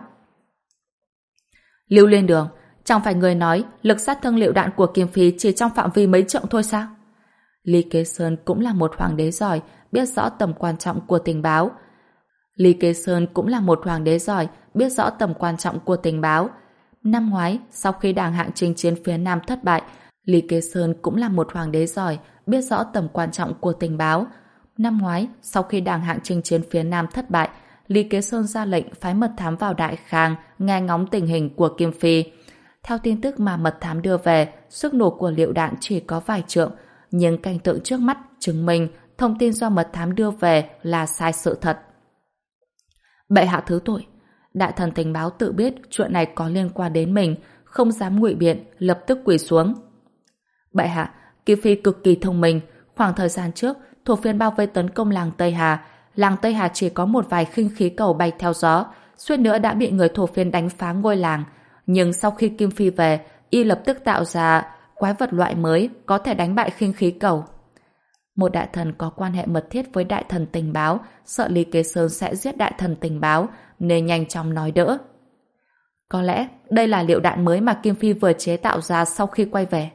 Lưu Liên Đường, chẳng phải người nói lực sát thương lựu đạn của Kim Phi chỉ trong phạm vi mấy trượng thôi sao? Lý Kế Sơn cũng là một hoàng đế giỏi, biết rõ tầm quan trọng của tình báo. Lý Kế Sơn cũng là một hoàng đế giỏi, biết rõ tầm quan trọng của tình báo. Năm ngoái, sau khi Đảng Hạng chinh chiến phía Nam thất bại, Lý Kế Sơn cũng là một hoàng đế giỏi, biết rõ tầm quan trọng của tình báo. Năm ngoái, sau khi Đảng Hạng chinh chiến phía Nam thất bại, Lý Kế Sơn ra lệnh phái mật thám vào Đại Khang nghe ngóng tình hình của Kim Phi. Theo tin tức mà mật thám đưa về, sức nổ của lựu đạn chỉ có vài trượng, nhưng cảnh tượng trước mắt chứng minh thông tin do mật thám đưa về là sai sự thật. Bệ hạ thứ tội. Đại thần tình báo tự biết chuyện này có liên quan đến mình, không dám ngụy biện, lập tức quỳ xuống. Bệ hạ, Kim Phi cực kỳ thông minh. Khoảng thời gian trước, thổ phiên bao vây tấn công làng Tây Hà. Làng Tây Hà chỉ có một vài khinh khí cầu bay theo gió, suýt nữa đã bị người thổ phiên đánh phá ngôi làng. Nhưng sau khi Kim Phi về, y lập tức tạo ra quái vật loại mới có thể đánh bại khinh khí cầu. Một đại thần có quan hệ mật thiết với đại thần tình báo, sợ Lý Kế Sơn sẽ giết đại thần tình báo, nên nhanh chóng nói đỡ. Có lẽ đây là lựu đạn mới mà Kim Phi vừa chế tạo ra sau khi quay về.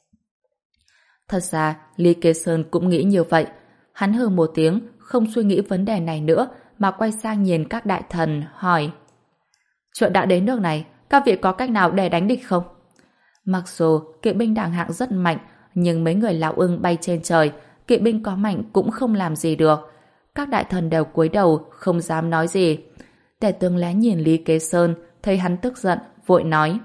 Thật ra, Lý Kế Sơn cũng nghĩ như vậy. Hắn hừ một tiếng, không suy nghĩ vấn đề này nữa, mà quay sang nhìn các đại thần, hỏi: chuyện đã đến nước này, các vị có cách nào để đánh địch không? Mặc dù kỵ binh Đảng Hạng rất mạnh, nhưng mấy người lão ưng bay trên trời, kỵ binh có mạnh cũng không làm gì được. Các đại thần đều cúi đầu, không dám nói gì. Tể tướng lé nhìn Lý Kế Sơn, thấy hắn tức giận, vội nói: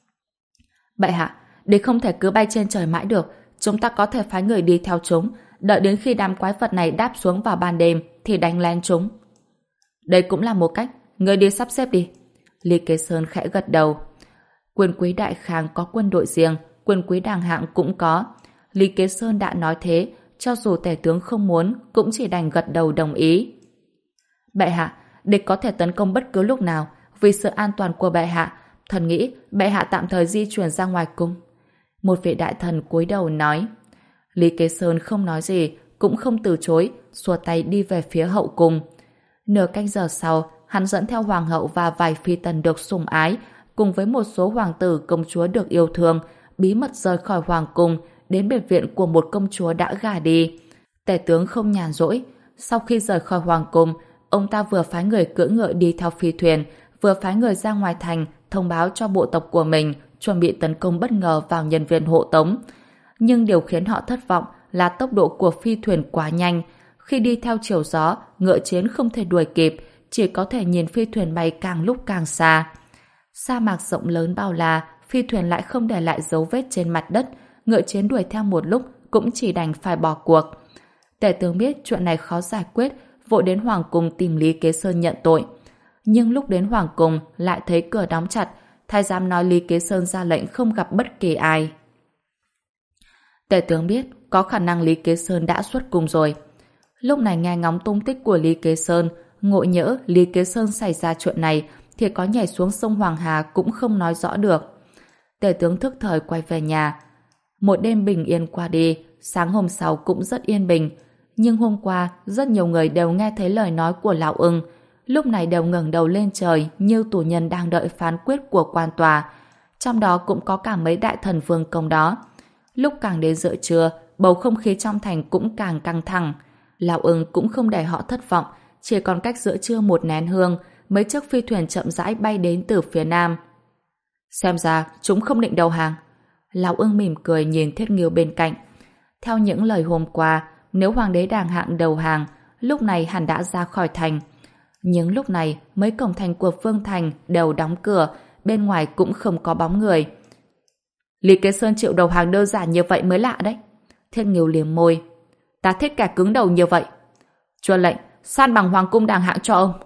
bệ hạ, địch không thể cứ bay trên trời mãi được, chúng ta có thể phái người đi theo chúng, đợi đến khi đám quái vật này đáp xuống vào ban đêm thì đánh lén chúng. Đây cũng là một cách, người đi sắp xếp đi. Lý Kế Sơn khẽ gật đầu. Quyền quý Đại Khang có quân đội riêng, quyền quý Đàng Hạng cũng có. Lý Kế Sơn đã nói thế, cho dù tể tướng không muốn cũng chỉ đành gật đầu đồng ý. Bệ hạ, địch có thể tấn công bất cứ lúc nào, vì sự an toàn của bệ hạ, thần nghĩ bệ hạ tạm thời di chuyển ra ngoài cung. Một vị đại thần cúi đầu nói. Lý Kế Sơn không nói gì, cũng không từ chối, xua tay đi về phía hậu cung. Nửa canh giờ sau, hắn dẫn theo hoàng hậu và vài phi tần được sủng ái, cùng với một số hoàng tử công chúa được yêu thương, bí mật rời khỏi hoàng cung, đến biệt viện của một công chúa đã gả đi. Tể tướng không nhàn rỗi. Sau khi rời khỏi hoàng cung, ông ta vừa phái người cưỡi ngựa đi theo phi thuyền, vừa phái người ra ngoài thành thông báo cho bộ tộc của mình chuẩn bị tấn công bất ngờ vào nhân viên hộ tống. Nhưng điều khiến họ thất vọng là tốc độ của phi thuyền quá nhanh. Khi đi theo chiều gió, ngựa chiến không thể đuổi kịp, chỉ có thể nhìn phi thuyền bay càng lúc càng xa. Sa mạc rộng lớn bao la, phi thuyền lại không để lại dấu vết trên mặt đất, ngựa chiến đuổi theo một lúc cũng chỉ đành phải bỏ cuộc. Tể tướng biết chuyện này khó giải quyết, vội đến hoàng cung tìm Lý Kế Sơn nhận tội. Nhưng lúc đến hoàng cung lại thấy cửa đóng chặt, thái giám nói Lý Kế Sơn ra lệnh không gặp bất kỳ ai. Tể tướng biết có khả năng Lý Kế Sơn đã xuất cung rồi. Lúc này nghe ngóng tung tích của Lý Kế Sơn, ngộ nhỡ Lý Kế Sơn xảy ra chuyện này thì có nhảy xuống sông Hoàng Hà cũng không nói rõ được. Tể tướng thức thời quay về nhà. Một đêm bình yên qua đi, sáng hôm sau cũng rất yên bình. Nhưng hôm qua, rất nhiều người đều nghe thấy lời nói của Lão Ưng. Lúc này đều ngẩng đầu lên trời như tù nhân đang đợi phán quyết của quan tòa. Trong đó cũng có cả mấy đại thần vương công đó. Lúc càng đến giữa trưa, bầu không khí trong thành cũng càng căng thẳng. Lão Ưng cũng không để họ thất vọng, chỉ còn cách giữa trưa một nén hương, mấy chiếc phi thuyền chậm rãi bay đến từ phía nam. Xem ra chúng không định đầu hàng. Lão Ưng mỉm cười nhìn Thiết Nghiêu bên cạnh. Theo những lời hôm qua, nếu hoàng đế Đàng Hạng đầu hàng, lúc này hắn đã ra khỏi thành. Nhưng lúc này, mấy cổng thành của Vương Thành đều đóng cửa, bên ngoài cũng không có bóng người. Lý Kế Sơn chịu đầu hàng đơn giản như vậy mới lạ đấy. Thiết Nghiêu liếm môi. Ta thích kẻ cứng đầu như vậy. Chuân lệnh, san bằng hoàng cung Đàng Hạng cho ông.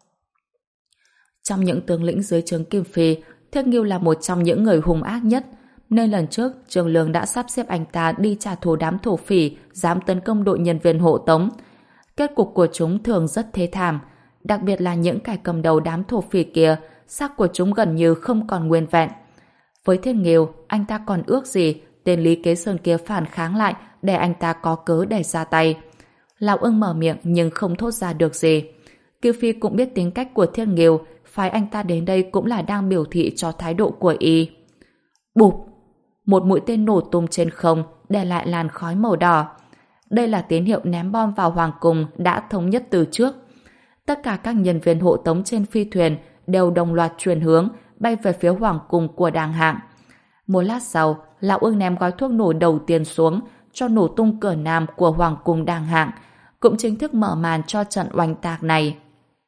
Trong những tướng lĩnh dưới trướng Kim Phi, Thiết Nghiêu là một trong những người hung ác nhất, nên lần trước Trường Lương đã sắp xếp anh ta đi trả thù đám thổ phỉ dám tấn công đội nhân viên hộ tống. Kết cục của chúng thường rất thê thảm, đặc biệt là những kẻ cầm đầu đám thổ phỉ kia, xác của chúng gần như không còn nguyên vẹn. Với Thiết Nghiêu, anh ta còn ước gì tên Lý Kế Sơn kia phản kháng lại để anh ta có cớ để ra tay. Lão Ưng mở miệng nhưng không thốt ra được gì. Kiều Phi cũng biết tính cách của Thiết Nghiêu, phái anh ta đến đây cũng là đang biểu thị cho thái độ của y. Bụp! Một mũi tên nổ tung trên không, để lại làn khói màu đỏ. Đây là tín hiệu ném bom vào hoàng cung đã thống nhất từ trước. Tất cả các nhân viên hộ tống trên phi thuyền đều đồng loạt chuyển hướng, bay về phía hoàng cung của Đàng Hạng. Một lát sau, Lão Ưng ném gói thuốc nổ đầu tiên xuống, cho nổ tung cửa nam của hoàng cung Đàng Hạng, cũng chính thức mở màn cho trận oanh tạc này.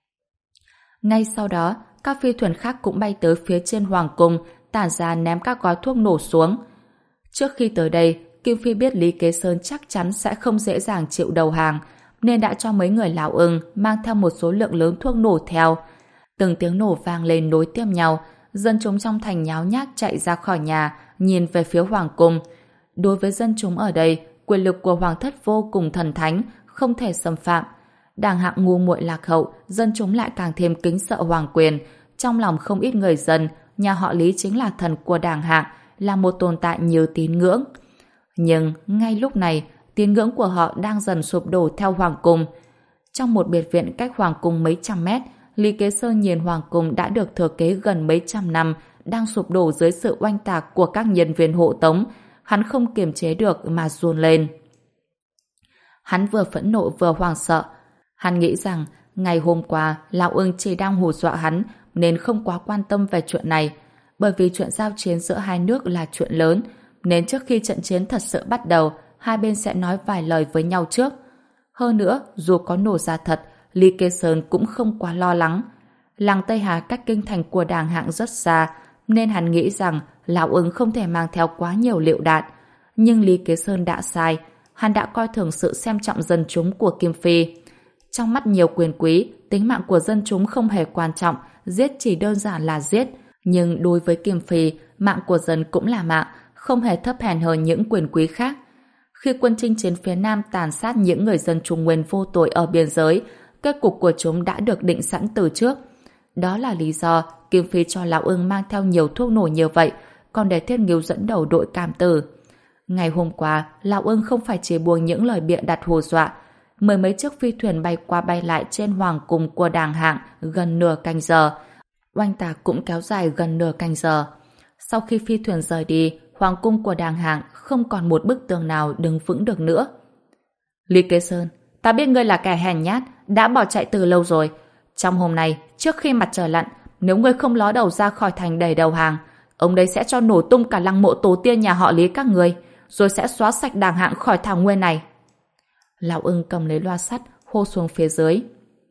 Ngay sau đó, các phi thuyền khác cũng bay tới phía trên hoàng cung, tản ra ném các gói thuốc nổ xuống. Trước khi tới đây, Kim Phi biết Lý Kế Sơn chắc chắn sẽ không dễ dàng chịu đầu hàng, nên đã cho mấy người Lão Ưng mang theo một số lượng lớn thuốc nổ theo. Từng tiếng nổ vang lên nối tiếp nhau, dân chúng trong thành nháo nhác chạy ra khỏi nhà, nhìn về phía hoàng cung. Đối với dân chúng ở đây, quyền lực của hoàng thất vô cùng thần thánh, không thể xâm phạm. Đàng Hạng ngu muội lạc hậu, dân chúng lại càng thêm kính sợ hoàng quyền. Trong lòng không ít người dân, nhà họ Lý chính là thần của Đàng Hạng, là một tồn tại như tín ngưỡng. Nhưng ngay lúc này, tín ngưỡng của họ đang dần sụp đổ theo hoàng cung. Trong một biệt viện cách hoàng cung mấy trăm mét, Lý Kế Sơn nhìn hoàng cung đã được thừa kế gần mấy trăm năm, đang sụp đổ dưới sự oanh tạc của các nhân viên hộ tống. Hắn không kiềm chế được mà run lên. Hắn vừa phẫn nộ vừa hoảng sợ. Hắn nghĩ rằng ngày hôm qua Lão Ưng chỉ đang hù dọa hắn nên không quá quan tâm về chuyện này. Bởi vì chuyện giao chiến giữa hai nước là chuyện lớn, nên trước khi trận chiến thật sự bắt đầu, hai bên sẽ nói vài lời với nhau trước. Hơn nữa, dù có nổ ra thật, Lý Kế Sơn cũng không quá lo lắng. Làng Tây Hà cách kinh thành của Đàng Hạng rất xa, nên hắn nghĩ rằng Lão Ưng không thể mang theo quá nhiều lựu đạn. Nhưng Lý Kế Sơn đã sai, hắn đã coi thường sự xem trọng dân chúng của Kim Phi. Trong mắt nhiều quyền quý, tính mạng của dân chúng không hề quan trọng, giết chỉ đơn giản là giết. Nhưng đối với Kim Phi, mạng của dân cũng là mạng, không hề thấp hèn hơn những quyền quý khác. Khi quân chinh chiến phía Nam tàn sát những người dân Trung Nguyên vô tội ở biên giới, kết cục của chúng đã được định sẵn từ trước. Đó là lý do Kim Phi cho Lão Ưng mang theo nhiều thuốc nổ như vậy, còn để Thiết Nghiêu dẫn đầu đội Cam Tử. Ngày hôm qua, Lão Ưng không phải chỉ buông những lời bịa đặt hù dọa. Mười mấy chiếc phi thuyền bay qua bay lại trên hoàng cung của Đàng Hạng gần nửa canh giờ. Oanh tạc cũng kéo dài gần nửa canh giờ. Sau khi phi thuyền rời đi, hoàng cung của Đàng Hạng không còn một bức tường nào đứng vững được nữa. Lý Kế Sơn, ta biết ngươi là kẻ hèn nhát, đã bỏ chạy từ lâu rồi. Trong hôm nay, trước khi mặt trời lặn, nếu ngươi không ló đầu ra khỏi thành đầy đầu hàng, ông đây sẽ cho nổ tung cả lăng mộ tổ tiên nhà họ Lý các ngươi, rồi sẽ xóa sạch Đàng Hạng khỏi thảo nguyên này. Lão ưng cầm lấy loa sắt, hô xuống phía dưới.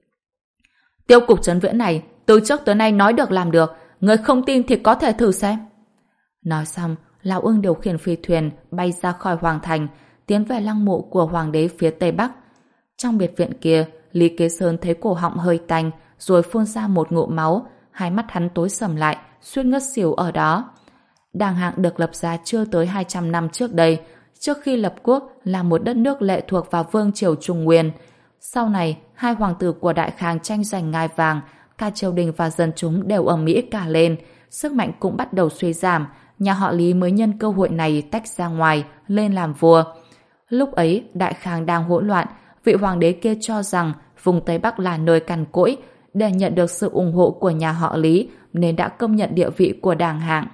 Tiêu cục trấn viễn này, từ trước tới nay nói được làm được, ngươi không tin thì có thể thử xem. Nói xong, Lão ưng điều khiển phi thuyền bay ra khỏi hoàng thành, tiến về lăng mộ của hoàng đế phía tây bắc. Trong biệt viện kia, Lý Kế Sơn thấy cổ họng hơi tanh, rồi phun ra một ngụm máu, hai mắt hắn tối sầm lại, suýt ngất xỉu ở đó. Đàng Hạng được lập ra chưa tới hai trăm năm trước đây, trước khi lập quốc là một đất nước lệ thuộc vào vương triều Trung Nguyên. Sau này, hai hoàng tử của Đại Khang tranh giành ngai vàng, cả triều đình và dân chúng đều ầm ĩ cả lên, sức mạnh cũng bắt đầu suy giảm, nhà họ Lý mới nhân cơ hội này tách ra ngoài, lên làm vua. Lúc ấy, Đại Khang đang hỗn loạn, vị hoàng đế kia cho rằng vùng Tây Bắc là nơi cằn cỗi, để nhận được sự ủng hộ của nhà họ Lý nên đã công nhận địa vị của Đàng Hạng.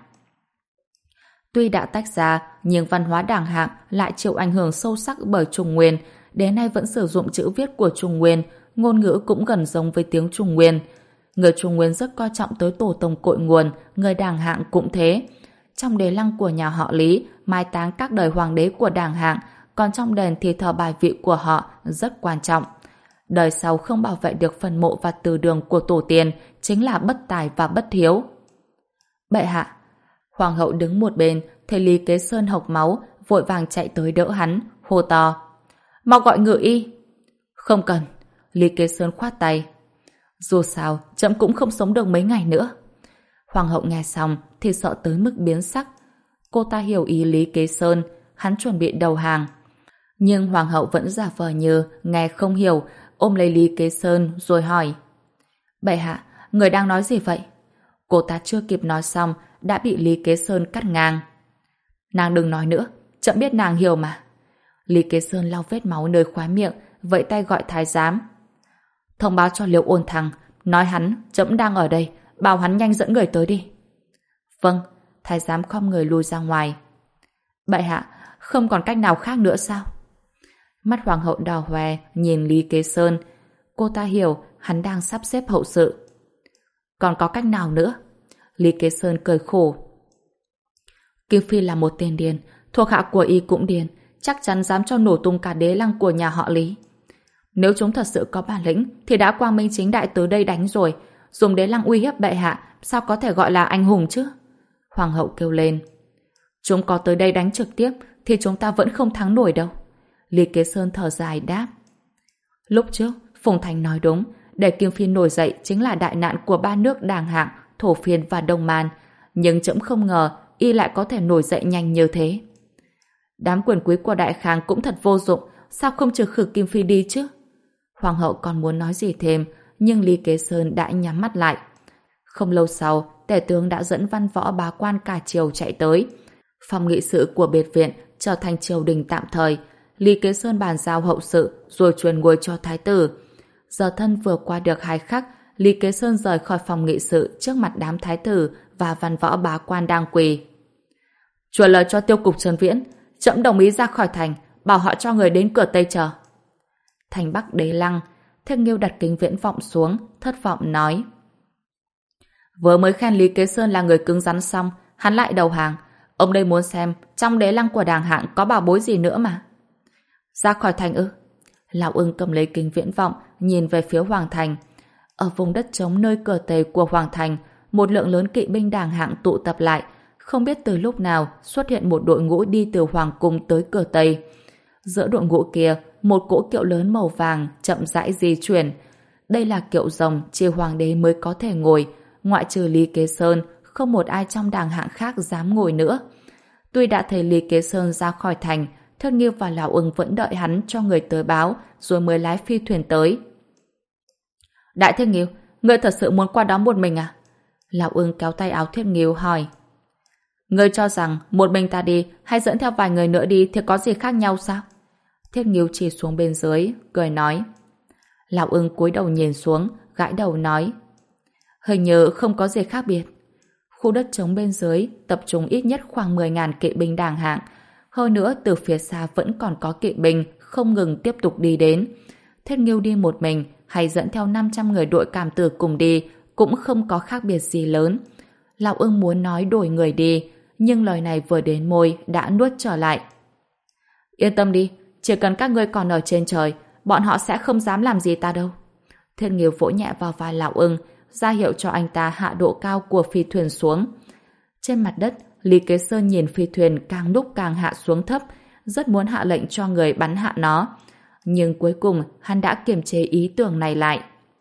Tuy đã tách ra, nhưng văn hóa Đàng Hạng lại chịu ảnh hưởng sâu sắc bởi Trung Nguyên, đến nay vẫn sử dụng chữ viết của Trung Nguyên, ngôn ngữ cũng gần giống với tiếng Trung Nguyên. Người Trung Nguyên rất coi trọng tới tổ tông cội nguồn, người Đàng Hạng cũng thế. Trong đế lăng của nhà họ Lý, mai táng các đời hoàng đế của Đàng Hạng, còn trong đền thì thờ bài vị của họ rất quan trọng. Đời sau không bảo vệ được phần mộ và từ đường của tổ tiên chính là bất tài và bất hiếu. Bệ hạ, hoàng hậu đứng một bên, thấy Lý Kế Sơn hộc máu, vội vàng chạy tới đỡ hắn, hô to. Mau gọi ngự y. Không cần, Lý Kế Sơn khoát tay. Dù sao, trẫm cũng không sống được mấy ngày nữa. Hoàng hậu nghe xong thì sợ tới mức biến sắc. Cô ta hiểu ý Lý Kế Sơn, hắn chuẩn bị đầu hàng. Nhưng hoàng hậu vẫn giả vờ như nghe không hiểu, ôm lấy Lý Kế Sơn rồi hỏi. Bệ hạ, người đang nói gì vậy? Cô ta chưa kịp nói xong đã bị Lý Kế Sơn cắt ngang. Nàng đừng nói nữa, trẫm biết nàng hiểu mà. Lý Kế Sơn lau vết máu nơi khóe miệng, vẫy tay gọi thái giám. Thông báo cho Liễu Ôn Thăng, nói hắn trẫm đang ở đây, bảo hắn nhanh dẫn người tới đi. Vâng, thái giám khom người lui ra ngoài. Bệ hạ, không còn cách nào khác nữa sao? Mắt hoàng hậu đỏ hoe nhìn Lý Kế Sơn. Cô ta hiểu hắn đang sắp xếp hậu sự. Còn có cách nào nữa? Lý Kế Sơn cười khổ. Kim Phi là một tên điên, thuộc hạ của y cũng điên, chắc chắn dám cho nổ tung cả đế lăng của nhà họ Lý. Nếu chúng thật sự có bản lĩnh thì đã quang minh chính đại tới đây đánh rồi, dùng đế lăng uy hiếp bệ hạ, sao có thể gọi là anh hùng chứ? Hoàng hậu kêu lên. Chúng có tới đây đánh trực tiếp thì chúng ta vẫn không thắng nổi đâu. Lý Kế Sơn thở dài đáp. Lúc trước, Phùng Thành nói đúng, để Kim Phi nổi dậy chính là đại nạn của ba nước Đàng Hạng, Thổ Phiên và Đông Man, nhưng trẫm không ngờ y lại có thể nổi dậy nhanh như thế. Đám quyền quý của Đại Khang cũng thật vô dụng, sao không trừ khử Kim Phi đi chứ? Hoàng hậu còn muốn nói gì thêm, nhưng Lý Kế Sơn đã nhắm mắt lại. Không lâu sau, tể tướng đã dẫn văn võ bá quan cả triều chạy tới. Phòng nghị sự của biệt viện trở thành triều đình tạm thời. Lý Kế Sơn bàn giao hậu sự rồi truyền ngôi cho thái tử. Giờ thân vừa qua được hai khắc, Lý Kế Sơn rời khỏi phòng nghị sự trước mặt đám thái tử và văn võ bá quan đang quỳ. Truyền lời cho Tiêu cục Trấn Viễn, trẫm đồng ý ra khỏi thành, bảo họ cho người đến cửa Tây chờ. Thành Bắc Đế Lăng, Thiết Nghiêu đặt kính viễn vọng xuống, thất vọng nói. Vừa mới khen Lý Kế Sơn là người cứng rắn xong, hắn lại đầu hàng. Ông đây muốn xem trong đế lăng của Đàng Hạng có bảo bối gì nữa mà. Ra khỏi thành ư? Lão ưng cầm lấy kính viễn vọng, nhìn về phía Hoàng Thành. Ở vùng đất trống nơi cửa Tây của Hoàng Thành, một lượng lớn kỵ binh Đàng Hạng tụ tập lại. Không biết từ lúc nào xuất hiện một đội ngũ đi từ Hoàng Cung tới cửa Tây. Giữa đội ngũ kia, một cỗ kiệu lớn màu vàng chậm rãi di chuyển. Đây là kiệu rồng chỉ hoàng đế mới có thể ngồi, ngoại trừ Lý Kế Sơn, không một ai trong Đàng Hạng khác dám ngồi nữa. Tuy đã thấy Lý Kế Sơn ra khỏi thành, Thất Nghiêu và Lão ưng vẫn đợi hắn cho người tới báo, rồi mới lái phi thuyền tới. Đại Thiết Nghiêu, ngươi thật sự muốn qua đó một mình à? Lão ưng kéo tay áo Thiết Nghiêu hỏi. Ngươi cho rằng một mình ta đi hay dẫn theo vài người nữa đi thì có gì khác nhau sao? Thiết Nghiêu chỉ xuống bên dưới, cười nói. Lão ưng cúi đầu nhìn xuống, gãi đầu nói. Hình như không có gì khác biệt. Khu đất trống bên dưới tập trung ít nhất khoảng mười nghìn kỵ binh đàng hạng. Hơn nữa, từ phía xa vẫn còn có kỵ binh không ngừng tiếp tục đi đến. Thiết Nghiêu đi một mình hay dẫn theo năm trăm người đội cảm tử cùng đi cũng không có khác biệt gì lớn. Lão Ưng muốn nói đổi người đi, nhưng lời này vừa đến môi đã nuốt trở lại. Yên tâm đi, chỉ cần các ngươi còn ở trên trời, bọn họ sẽ không dám làm gì ta đâu. Thiết Nghiêu vỗ nhẹ vào vai Lão Ưng, ra hiệu cho anh ta hạ độ cao của phi thuyền xuống. Trên mặt đất, Lý Kế Sơn nhìn phi thuyền càng lúc càng hạ xuống thấp, rất muốn hạ lệnh cho người bắn hạ nó. Nhưng cuối cùng, hắn đã kiềm chế ý tưởng này lại.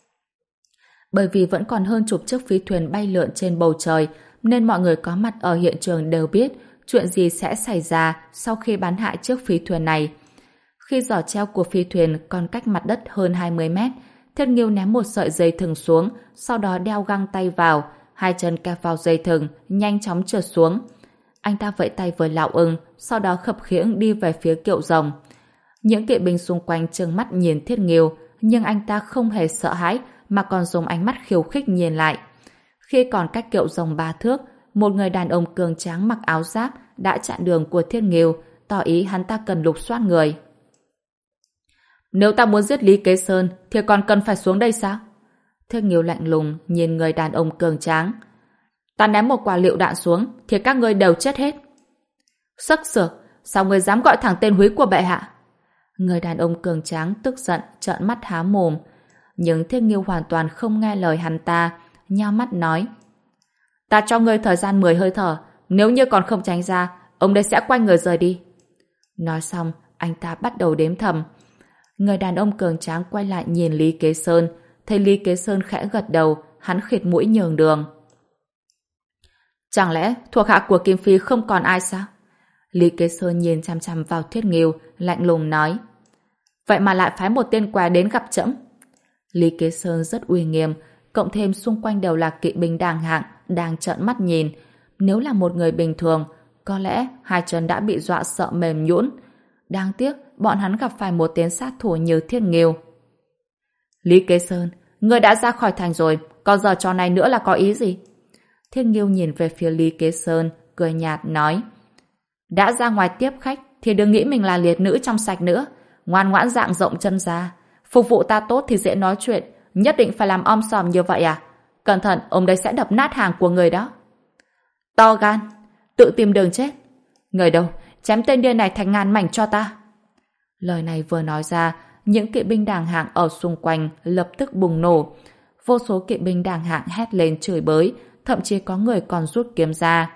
Bởi vì vẫn còn hơn chục chiếc phi thuyền bay lượn trên bầu trời, nên mọi người có mặt ở hiện trường đều biết chuyện gì sẽ xảy ra sau khi bắn hạ chiếc phi thuyền này. Khi giỏ treo của phi thuyền còn cách mặt đất hơn hai mươi mét, Thiết Nghiêu ném một sợi dây thừng xuống, sau đó đeo găng tay vào, hai chân kẹp vào dây thừng, nhanh chóng trượt xuống. Anh ta vẫy tay với Lão Ưng, sau đó khập khiễng đi về phía kiệu rồng. Những kỵ binh xung quanh trừng mắt nhìn Thiết Nghiêu, nhưng anh ta không hề sợ hãi, mà còn dùng ánh mắt khiêu khích nhìn lại. Khi còn cách kiệu rồng ba thước, một người đàn ông cường tráng mặc áo giáp đã chặn đường của Thiết Nghiêu, tỏ ý hắn ta cần lục soát người. Nếu ta muốn giết Lý Kế Sơn, thì còn cần phải xuống đây sao? Thiết Nghiêu lạnh lùng nhìn người đàn ông cường tráng. Ta ném một quả lựu đạn xuống, thì các ngươi đều chết hết. Sắc sược, sao ngươi dám gọi thẳng tên húy của bệ hạ? Người đàn ông cường tráng tức giận trợn mắt há mồm. Nhưng Thiết Nghiêu hoàn toàn không nghe lời hắn ta, nhao mắt nói: Ta cho ngươi thời gian mười hơi thở, nếu như còn không tránh ra, ông đây sẽ quay người rời đi. Nói xong, anh ta bắt đầu đếm thầm. Người đàn ông cường tráng quay lại nhìn Lý Kế Sơn, thấy Lý Kế Sơn khẽ gật đầu, hắn khịt mũi nhường đường. Chẳng lẽ thuộc hạ của Kim Phi không còn ai sao? Lý Kế Sơn nhìn chăm chăm vào Thiết Nghiêu, lạnh lùng nói: Vậy mà lại phái một tên què đến gặp trẫm. Lý Kế Sơn rất uy nghiêm, cộng thêm xung quanh đều là kỵ binh đàng hạng đang trợn mắt nhìn. Nếu là một người bình thường, có lẽ hai chân đã bị dọa sợ mềm nhũn. Đáng tiếc bọn hắn gặp phải một tên sát thủ như Thiết Nghiêu. Lý Kế Sơn, ngươi đã ra khỏi thành rồi, còn giờ trò này nữa là có ý gì? Thiết Nghiêu nhìn về phía Lý Kế Sơn, cười nhạt nói: Đã ra ngoài tiếp khách thì đừng nghĩ mình là liệt nữ trong sạch nữa, ngoan ngoãn dạng rộng chân ra, phục vụ ta tốt thì dễ nói chuyện, nhất định phải làm om sòm như vậy à? Cẩn thận, ông đây sẽ đập nát hàng của người đó. To gan, tự tìm đường chết. Người đâu, chém tên điên này thành ngàn mảnh cho ta. Lời này vừa nói ra, những kỵ binh đàng hạng ở xung quanh lập tức bùng nổ. Vô số kỵ binh đàng hạng hét lên chửi bới, thậm chí có người còn rút kiếm ra.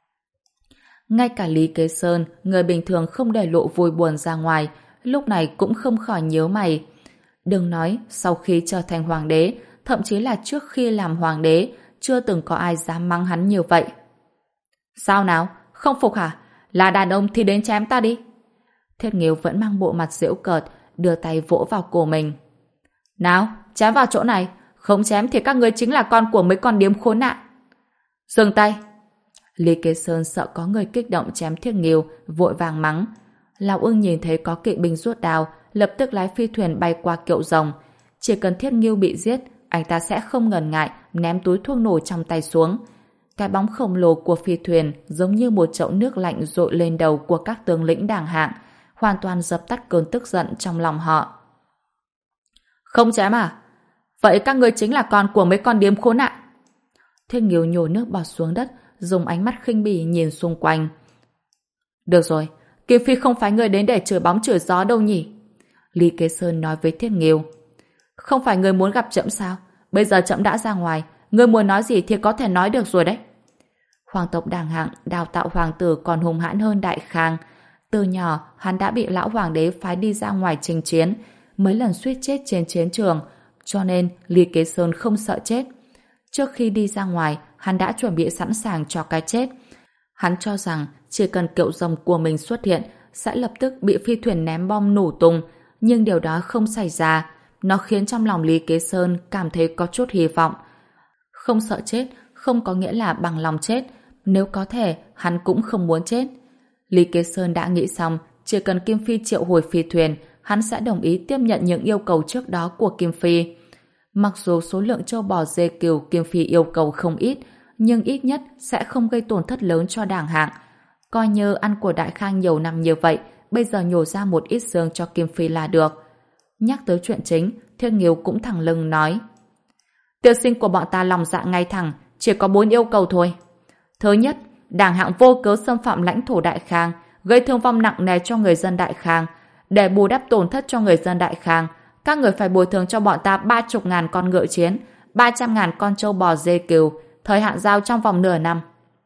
Ngay cả Lý Kế Sơn, người bình thường không để lộ vui buồn ra ngoài, lúc này cũng không khỏi nhíu mày. Đừng nói sau khi trở thành hoàng đế, thậm chí là trước khi làm hoàng đế, chưa từng có ai dám mắng hắn như vậy. Sao nào? Không phục hả? Là đàn ông thì đến chém ta đi. Thiết Nghiêu vẫn mang bộ mặt giễu cợt, đưa tay vỗ vào cổ mình. Nào, chém vào chỗ này, không chém thì các ngươi chính là con của mấy con điếm khốn nạn. Dừng tay. Lý Kế Sơn sợ có người kích động chém Thiết Nghiêu, vội vàng mắng. Lão Ưng nhìn thấy có kỵ binh rút đao, lập tức lái phi thuyền bay qua kiệu rồng. Chỉ cần Thiết Nghiêu bị giết, anh ta sẽ không ngần ngại ném túi thuốc nổ trong tay xuống. Cái bóng khổng lồ của phi thuyền giống như một chậu nước lạnh dội lên đầu của các tướng lĩnh đàng hạng, hoàn toàn dập tắt cơn tức giận trong lòng họ. Không chém à? Vậy các ngươi chính là con của mấy con điếm khốn nạn. Thiết Nghiêu nhổ nước bọt xuống đất, dùng ánh mắt khinh bỉ nhìn xung quanh. Được rồi, Kim Phi không phải người đến để chửi bóng chửi gió đâu nhỉ? Lý Kế Sơn nói với Thiết Nghiêu. Không phải người muốn gặp trẫm sao? Bây giờ trẫm đã ra ngoài, người muốn nói gì thì có thể nói được rồi đấy. Hoàng tộc đàng hạng đào tạo hoàng tử còn hùng hãn hơn Đại Khang. Từ nhỏ, hắn đã bị lão hoàng đế phái đi ra ngoài chinh chiến, mấy lần suýt chết trên chiến trường, cho nên Lý Kế Sơn không sợ chết. Trước khi đi ra ngoài, hắn đã chuẩn bị sẵn sàng cho cái chết. Hắn cho rằng chỉ cần kiệu rồng của mình xuất hiện, sẽ lập tức bị phi thuyền ném bom nổ tung, nhưng điều đó không xảy ra. Nó khiến trong lòng Lý Kế Sơn cảm thấy có chút hy vọng. Không sợ chết không có nghĩa là bằng lòng chết, nếu có thể hắn cũng không muốn chết. Lý Kế Sơn đã nghĩ xong, chỉ cần Kim Phi triệu hồi phi thuyền, hắn sẽ đồng ý tiếp nhận những yêu cầu trước đó của Kim Phi. Mặc dù số lượng châu bò dê cừu Kim Phi yêu cầu không ít, nhưng ít nhất sẽ không gây tổn thất lớn cho Đảng Hạng. Coi như ăn của Đại Khang nhiều năm như vậy, bây giờ nhổ ra một ít xương cho Kim Phi là được. Nhắc tới chuyện chính, Thiên Nghiêu cũng thẳng lưng nói: Tiên sinh của bọn ta lòng dạ ngay thẳng, chỉ có bốn yêu cầu thôi. Thứ nhất, Đảng Hạng vô cớ xâm phạm lãnh thổ Đại Khang, gây thương vong nặng nề cho người dân Đại Khang. Để bù đắp tổn thất cho người dân Đại Khang, các người phải bồi thường cho bọn ta ba chục ngàn con ngựa chiến, ba trăm ngàn con trâu bò dê cừu, thời hạn giao trong vòng nửa năm.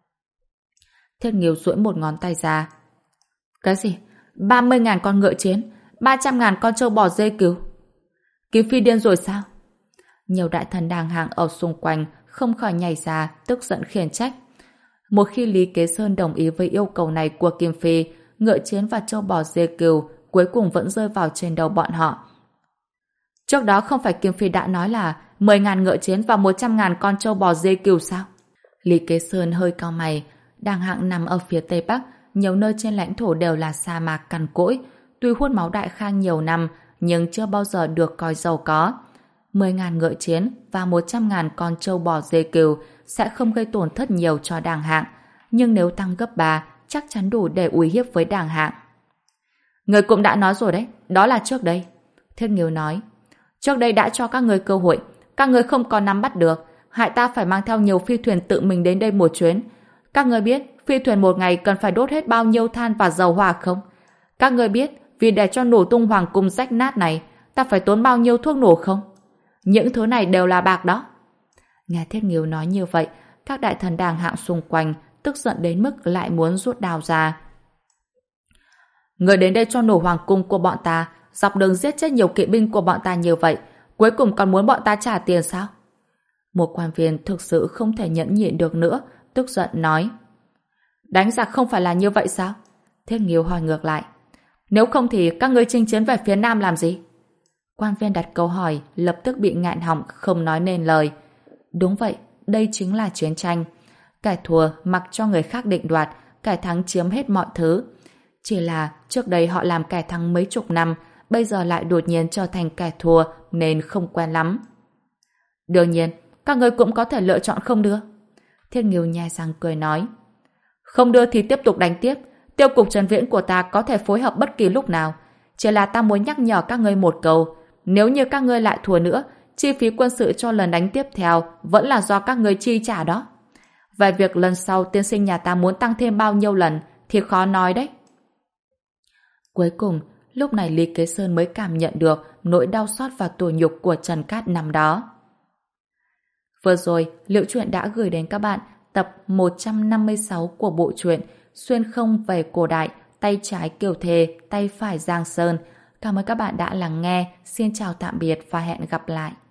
Thiên Nghiêu duỗi một ngón tay ra. Cái gì? Ba mươi ngàn con ngựa chiến, ba trăm ngàn con trâu bò dê cừu? Kim Phi điên rồi sao? Nhiều đại thần Đảng Hạng ở xung quanh không khỏi nhảy ra, tức giận khiển trách. Một khi Lý Kế Sơn đồng ý với yêu cầu này của Kim Phi, ngựa chiến và trâu bò dê cừu cuối cùng vẫn rơi vào trên đầu bọn họ. Trước đó không phải Kim Phi đã nói là mười ngàn ngựa chiến và một trăm ngàn con trâu bò dê cừu sao? Lý Kế Sơn hơi cau mày. Đảng Hạng nằm ở phía Tây Bắc, nhiều nơi trên lãnh thổ đều là sa mạc cằn cỗi. Tuy hút máu Đại Khang nhiều năm, nhưng chưa bao giờ được coi giàu có. Mười ngàn ngựa chiến và một trăm ngàn con trâu bò dê cừu sẽ không gây tổn thất nhiều cho Đảng Hạng, nhưng nếu tăng gấp ba, chắc chắn đủ để uy hiếp với Đảng Hạng. Người cũng đã nói rồi đấy, đó là trước đây. Thiên Nghiêu nói, trước đây đã cho các người cơ hội, các người không có nắm bắt được, hại ta phải mang theo nhiều phi thuyền tự mình đến đây một chuyến. Các người biết phi thuyền một ngày cần phải đốt hết bao nhiêu than và dầu hỏa không? Các người biết vì để cho nổ tung hoàng cung rách nát này, ta phải tốn bao nhiêu thuốc nổ không? Những thứ này đều là bạc đó. Nghe Thiết Nghiêu nói như vậy, các đại thần Đảng Hạng xung quanh tức giận đến mức lại muốn rút đao ra. Người đến đây cho nổ hoàng cung của bọn ta, dọc đường giết chết nhiều kỵ binh của bọn ta như vậy, cuối cùng còn muốn bọn ta trả tiền sao? Một quan viên thực sự không thể nhẫn nhịn được nữa, tức giận nói. Đánh giặc không phải là như vậy sao? Thiết Nghiêu hỏi ngược lại. Nếu không thì các ngươi chinh chiến về phía Nam làm gì? Quan viên đặt câu hỏi lập tức bị ngạn họng không nói nên lời. Đúng vậy, đây chính là chiến tranh. Kẻ thua mặc cho người khác định đoạt, kẻ thắng chiếm hết mọi thứ. Chỉ là trước đây họ làm kẻ thắng mấy chục năm, bây giờ lại đột nhiên trở thành kẻ thua nên không quen lắm. Đương nhiên, các người cũng có thể lựa chọn không đưa. Thiên Nghiêu nhai răng cười nói. Không đưa thì tiếp tục đánh tiếp. Tiêu cục Trần Viễn của ta có thể phối hợp bất kỳ lúc nào. Chỉ là ta muốn nhắc nhở các ngươi một câu. Nếu như các ngươi lại thua nữa, chi phí quân sự cho lần đánh tiếp theo vẫn là do các ngươi chi trả đó. Về việc lần sau tiên sinh nhà ta muốn tăng thêm bao nhiêu lần thì khó nói đấy. Cuối cùng, lúc này Lý Kế Sơn mới cảm nhận được nỗi đau xót và tủi nhục của Trần Cát năm đó. Vừa rồi, Liễu Chuyện đã gửi đến các bạn tập một trăm năm mươi sáu của bộ truyện Xuyên không về cổ đại, tay trái Kiều Thề, tay phải Giang Sơn. Cảm ơn các bạn đã lắng nghe. Xin chào tạm biệt và hẹn gặp lại.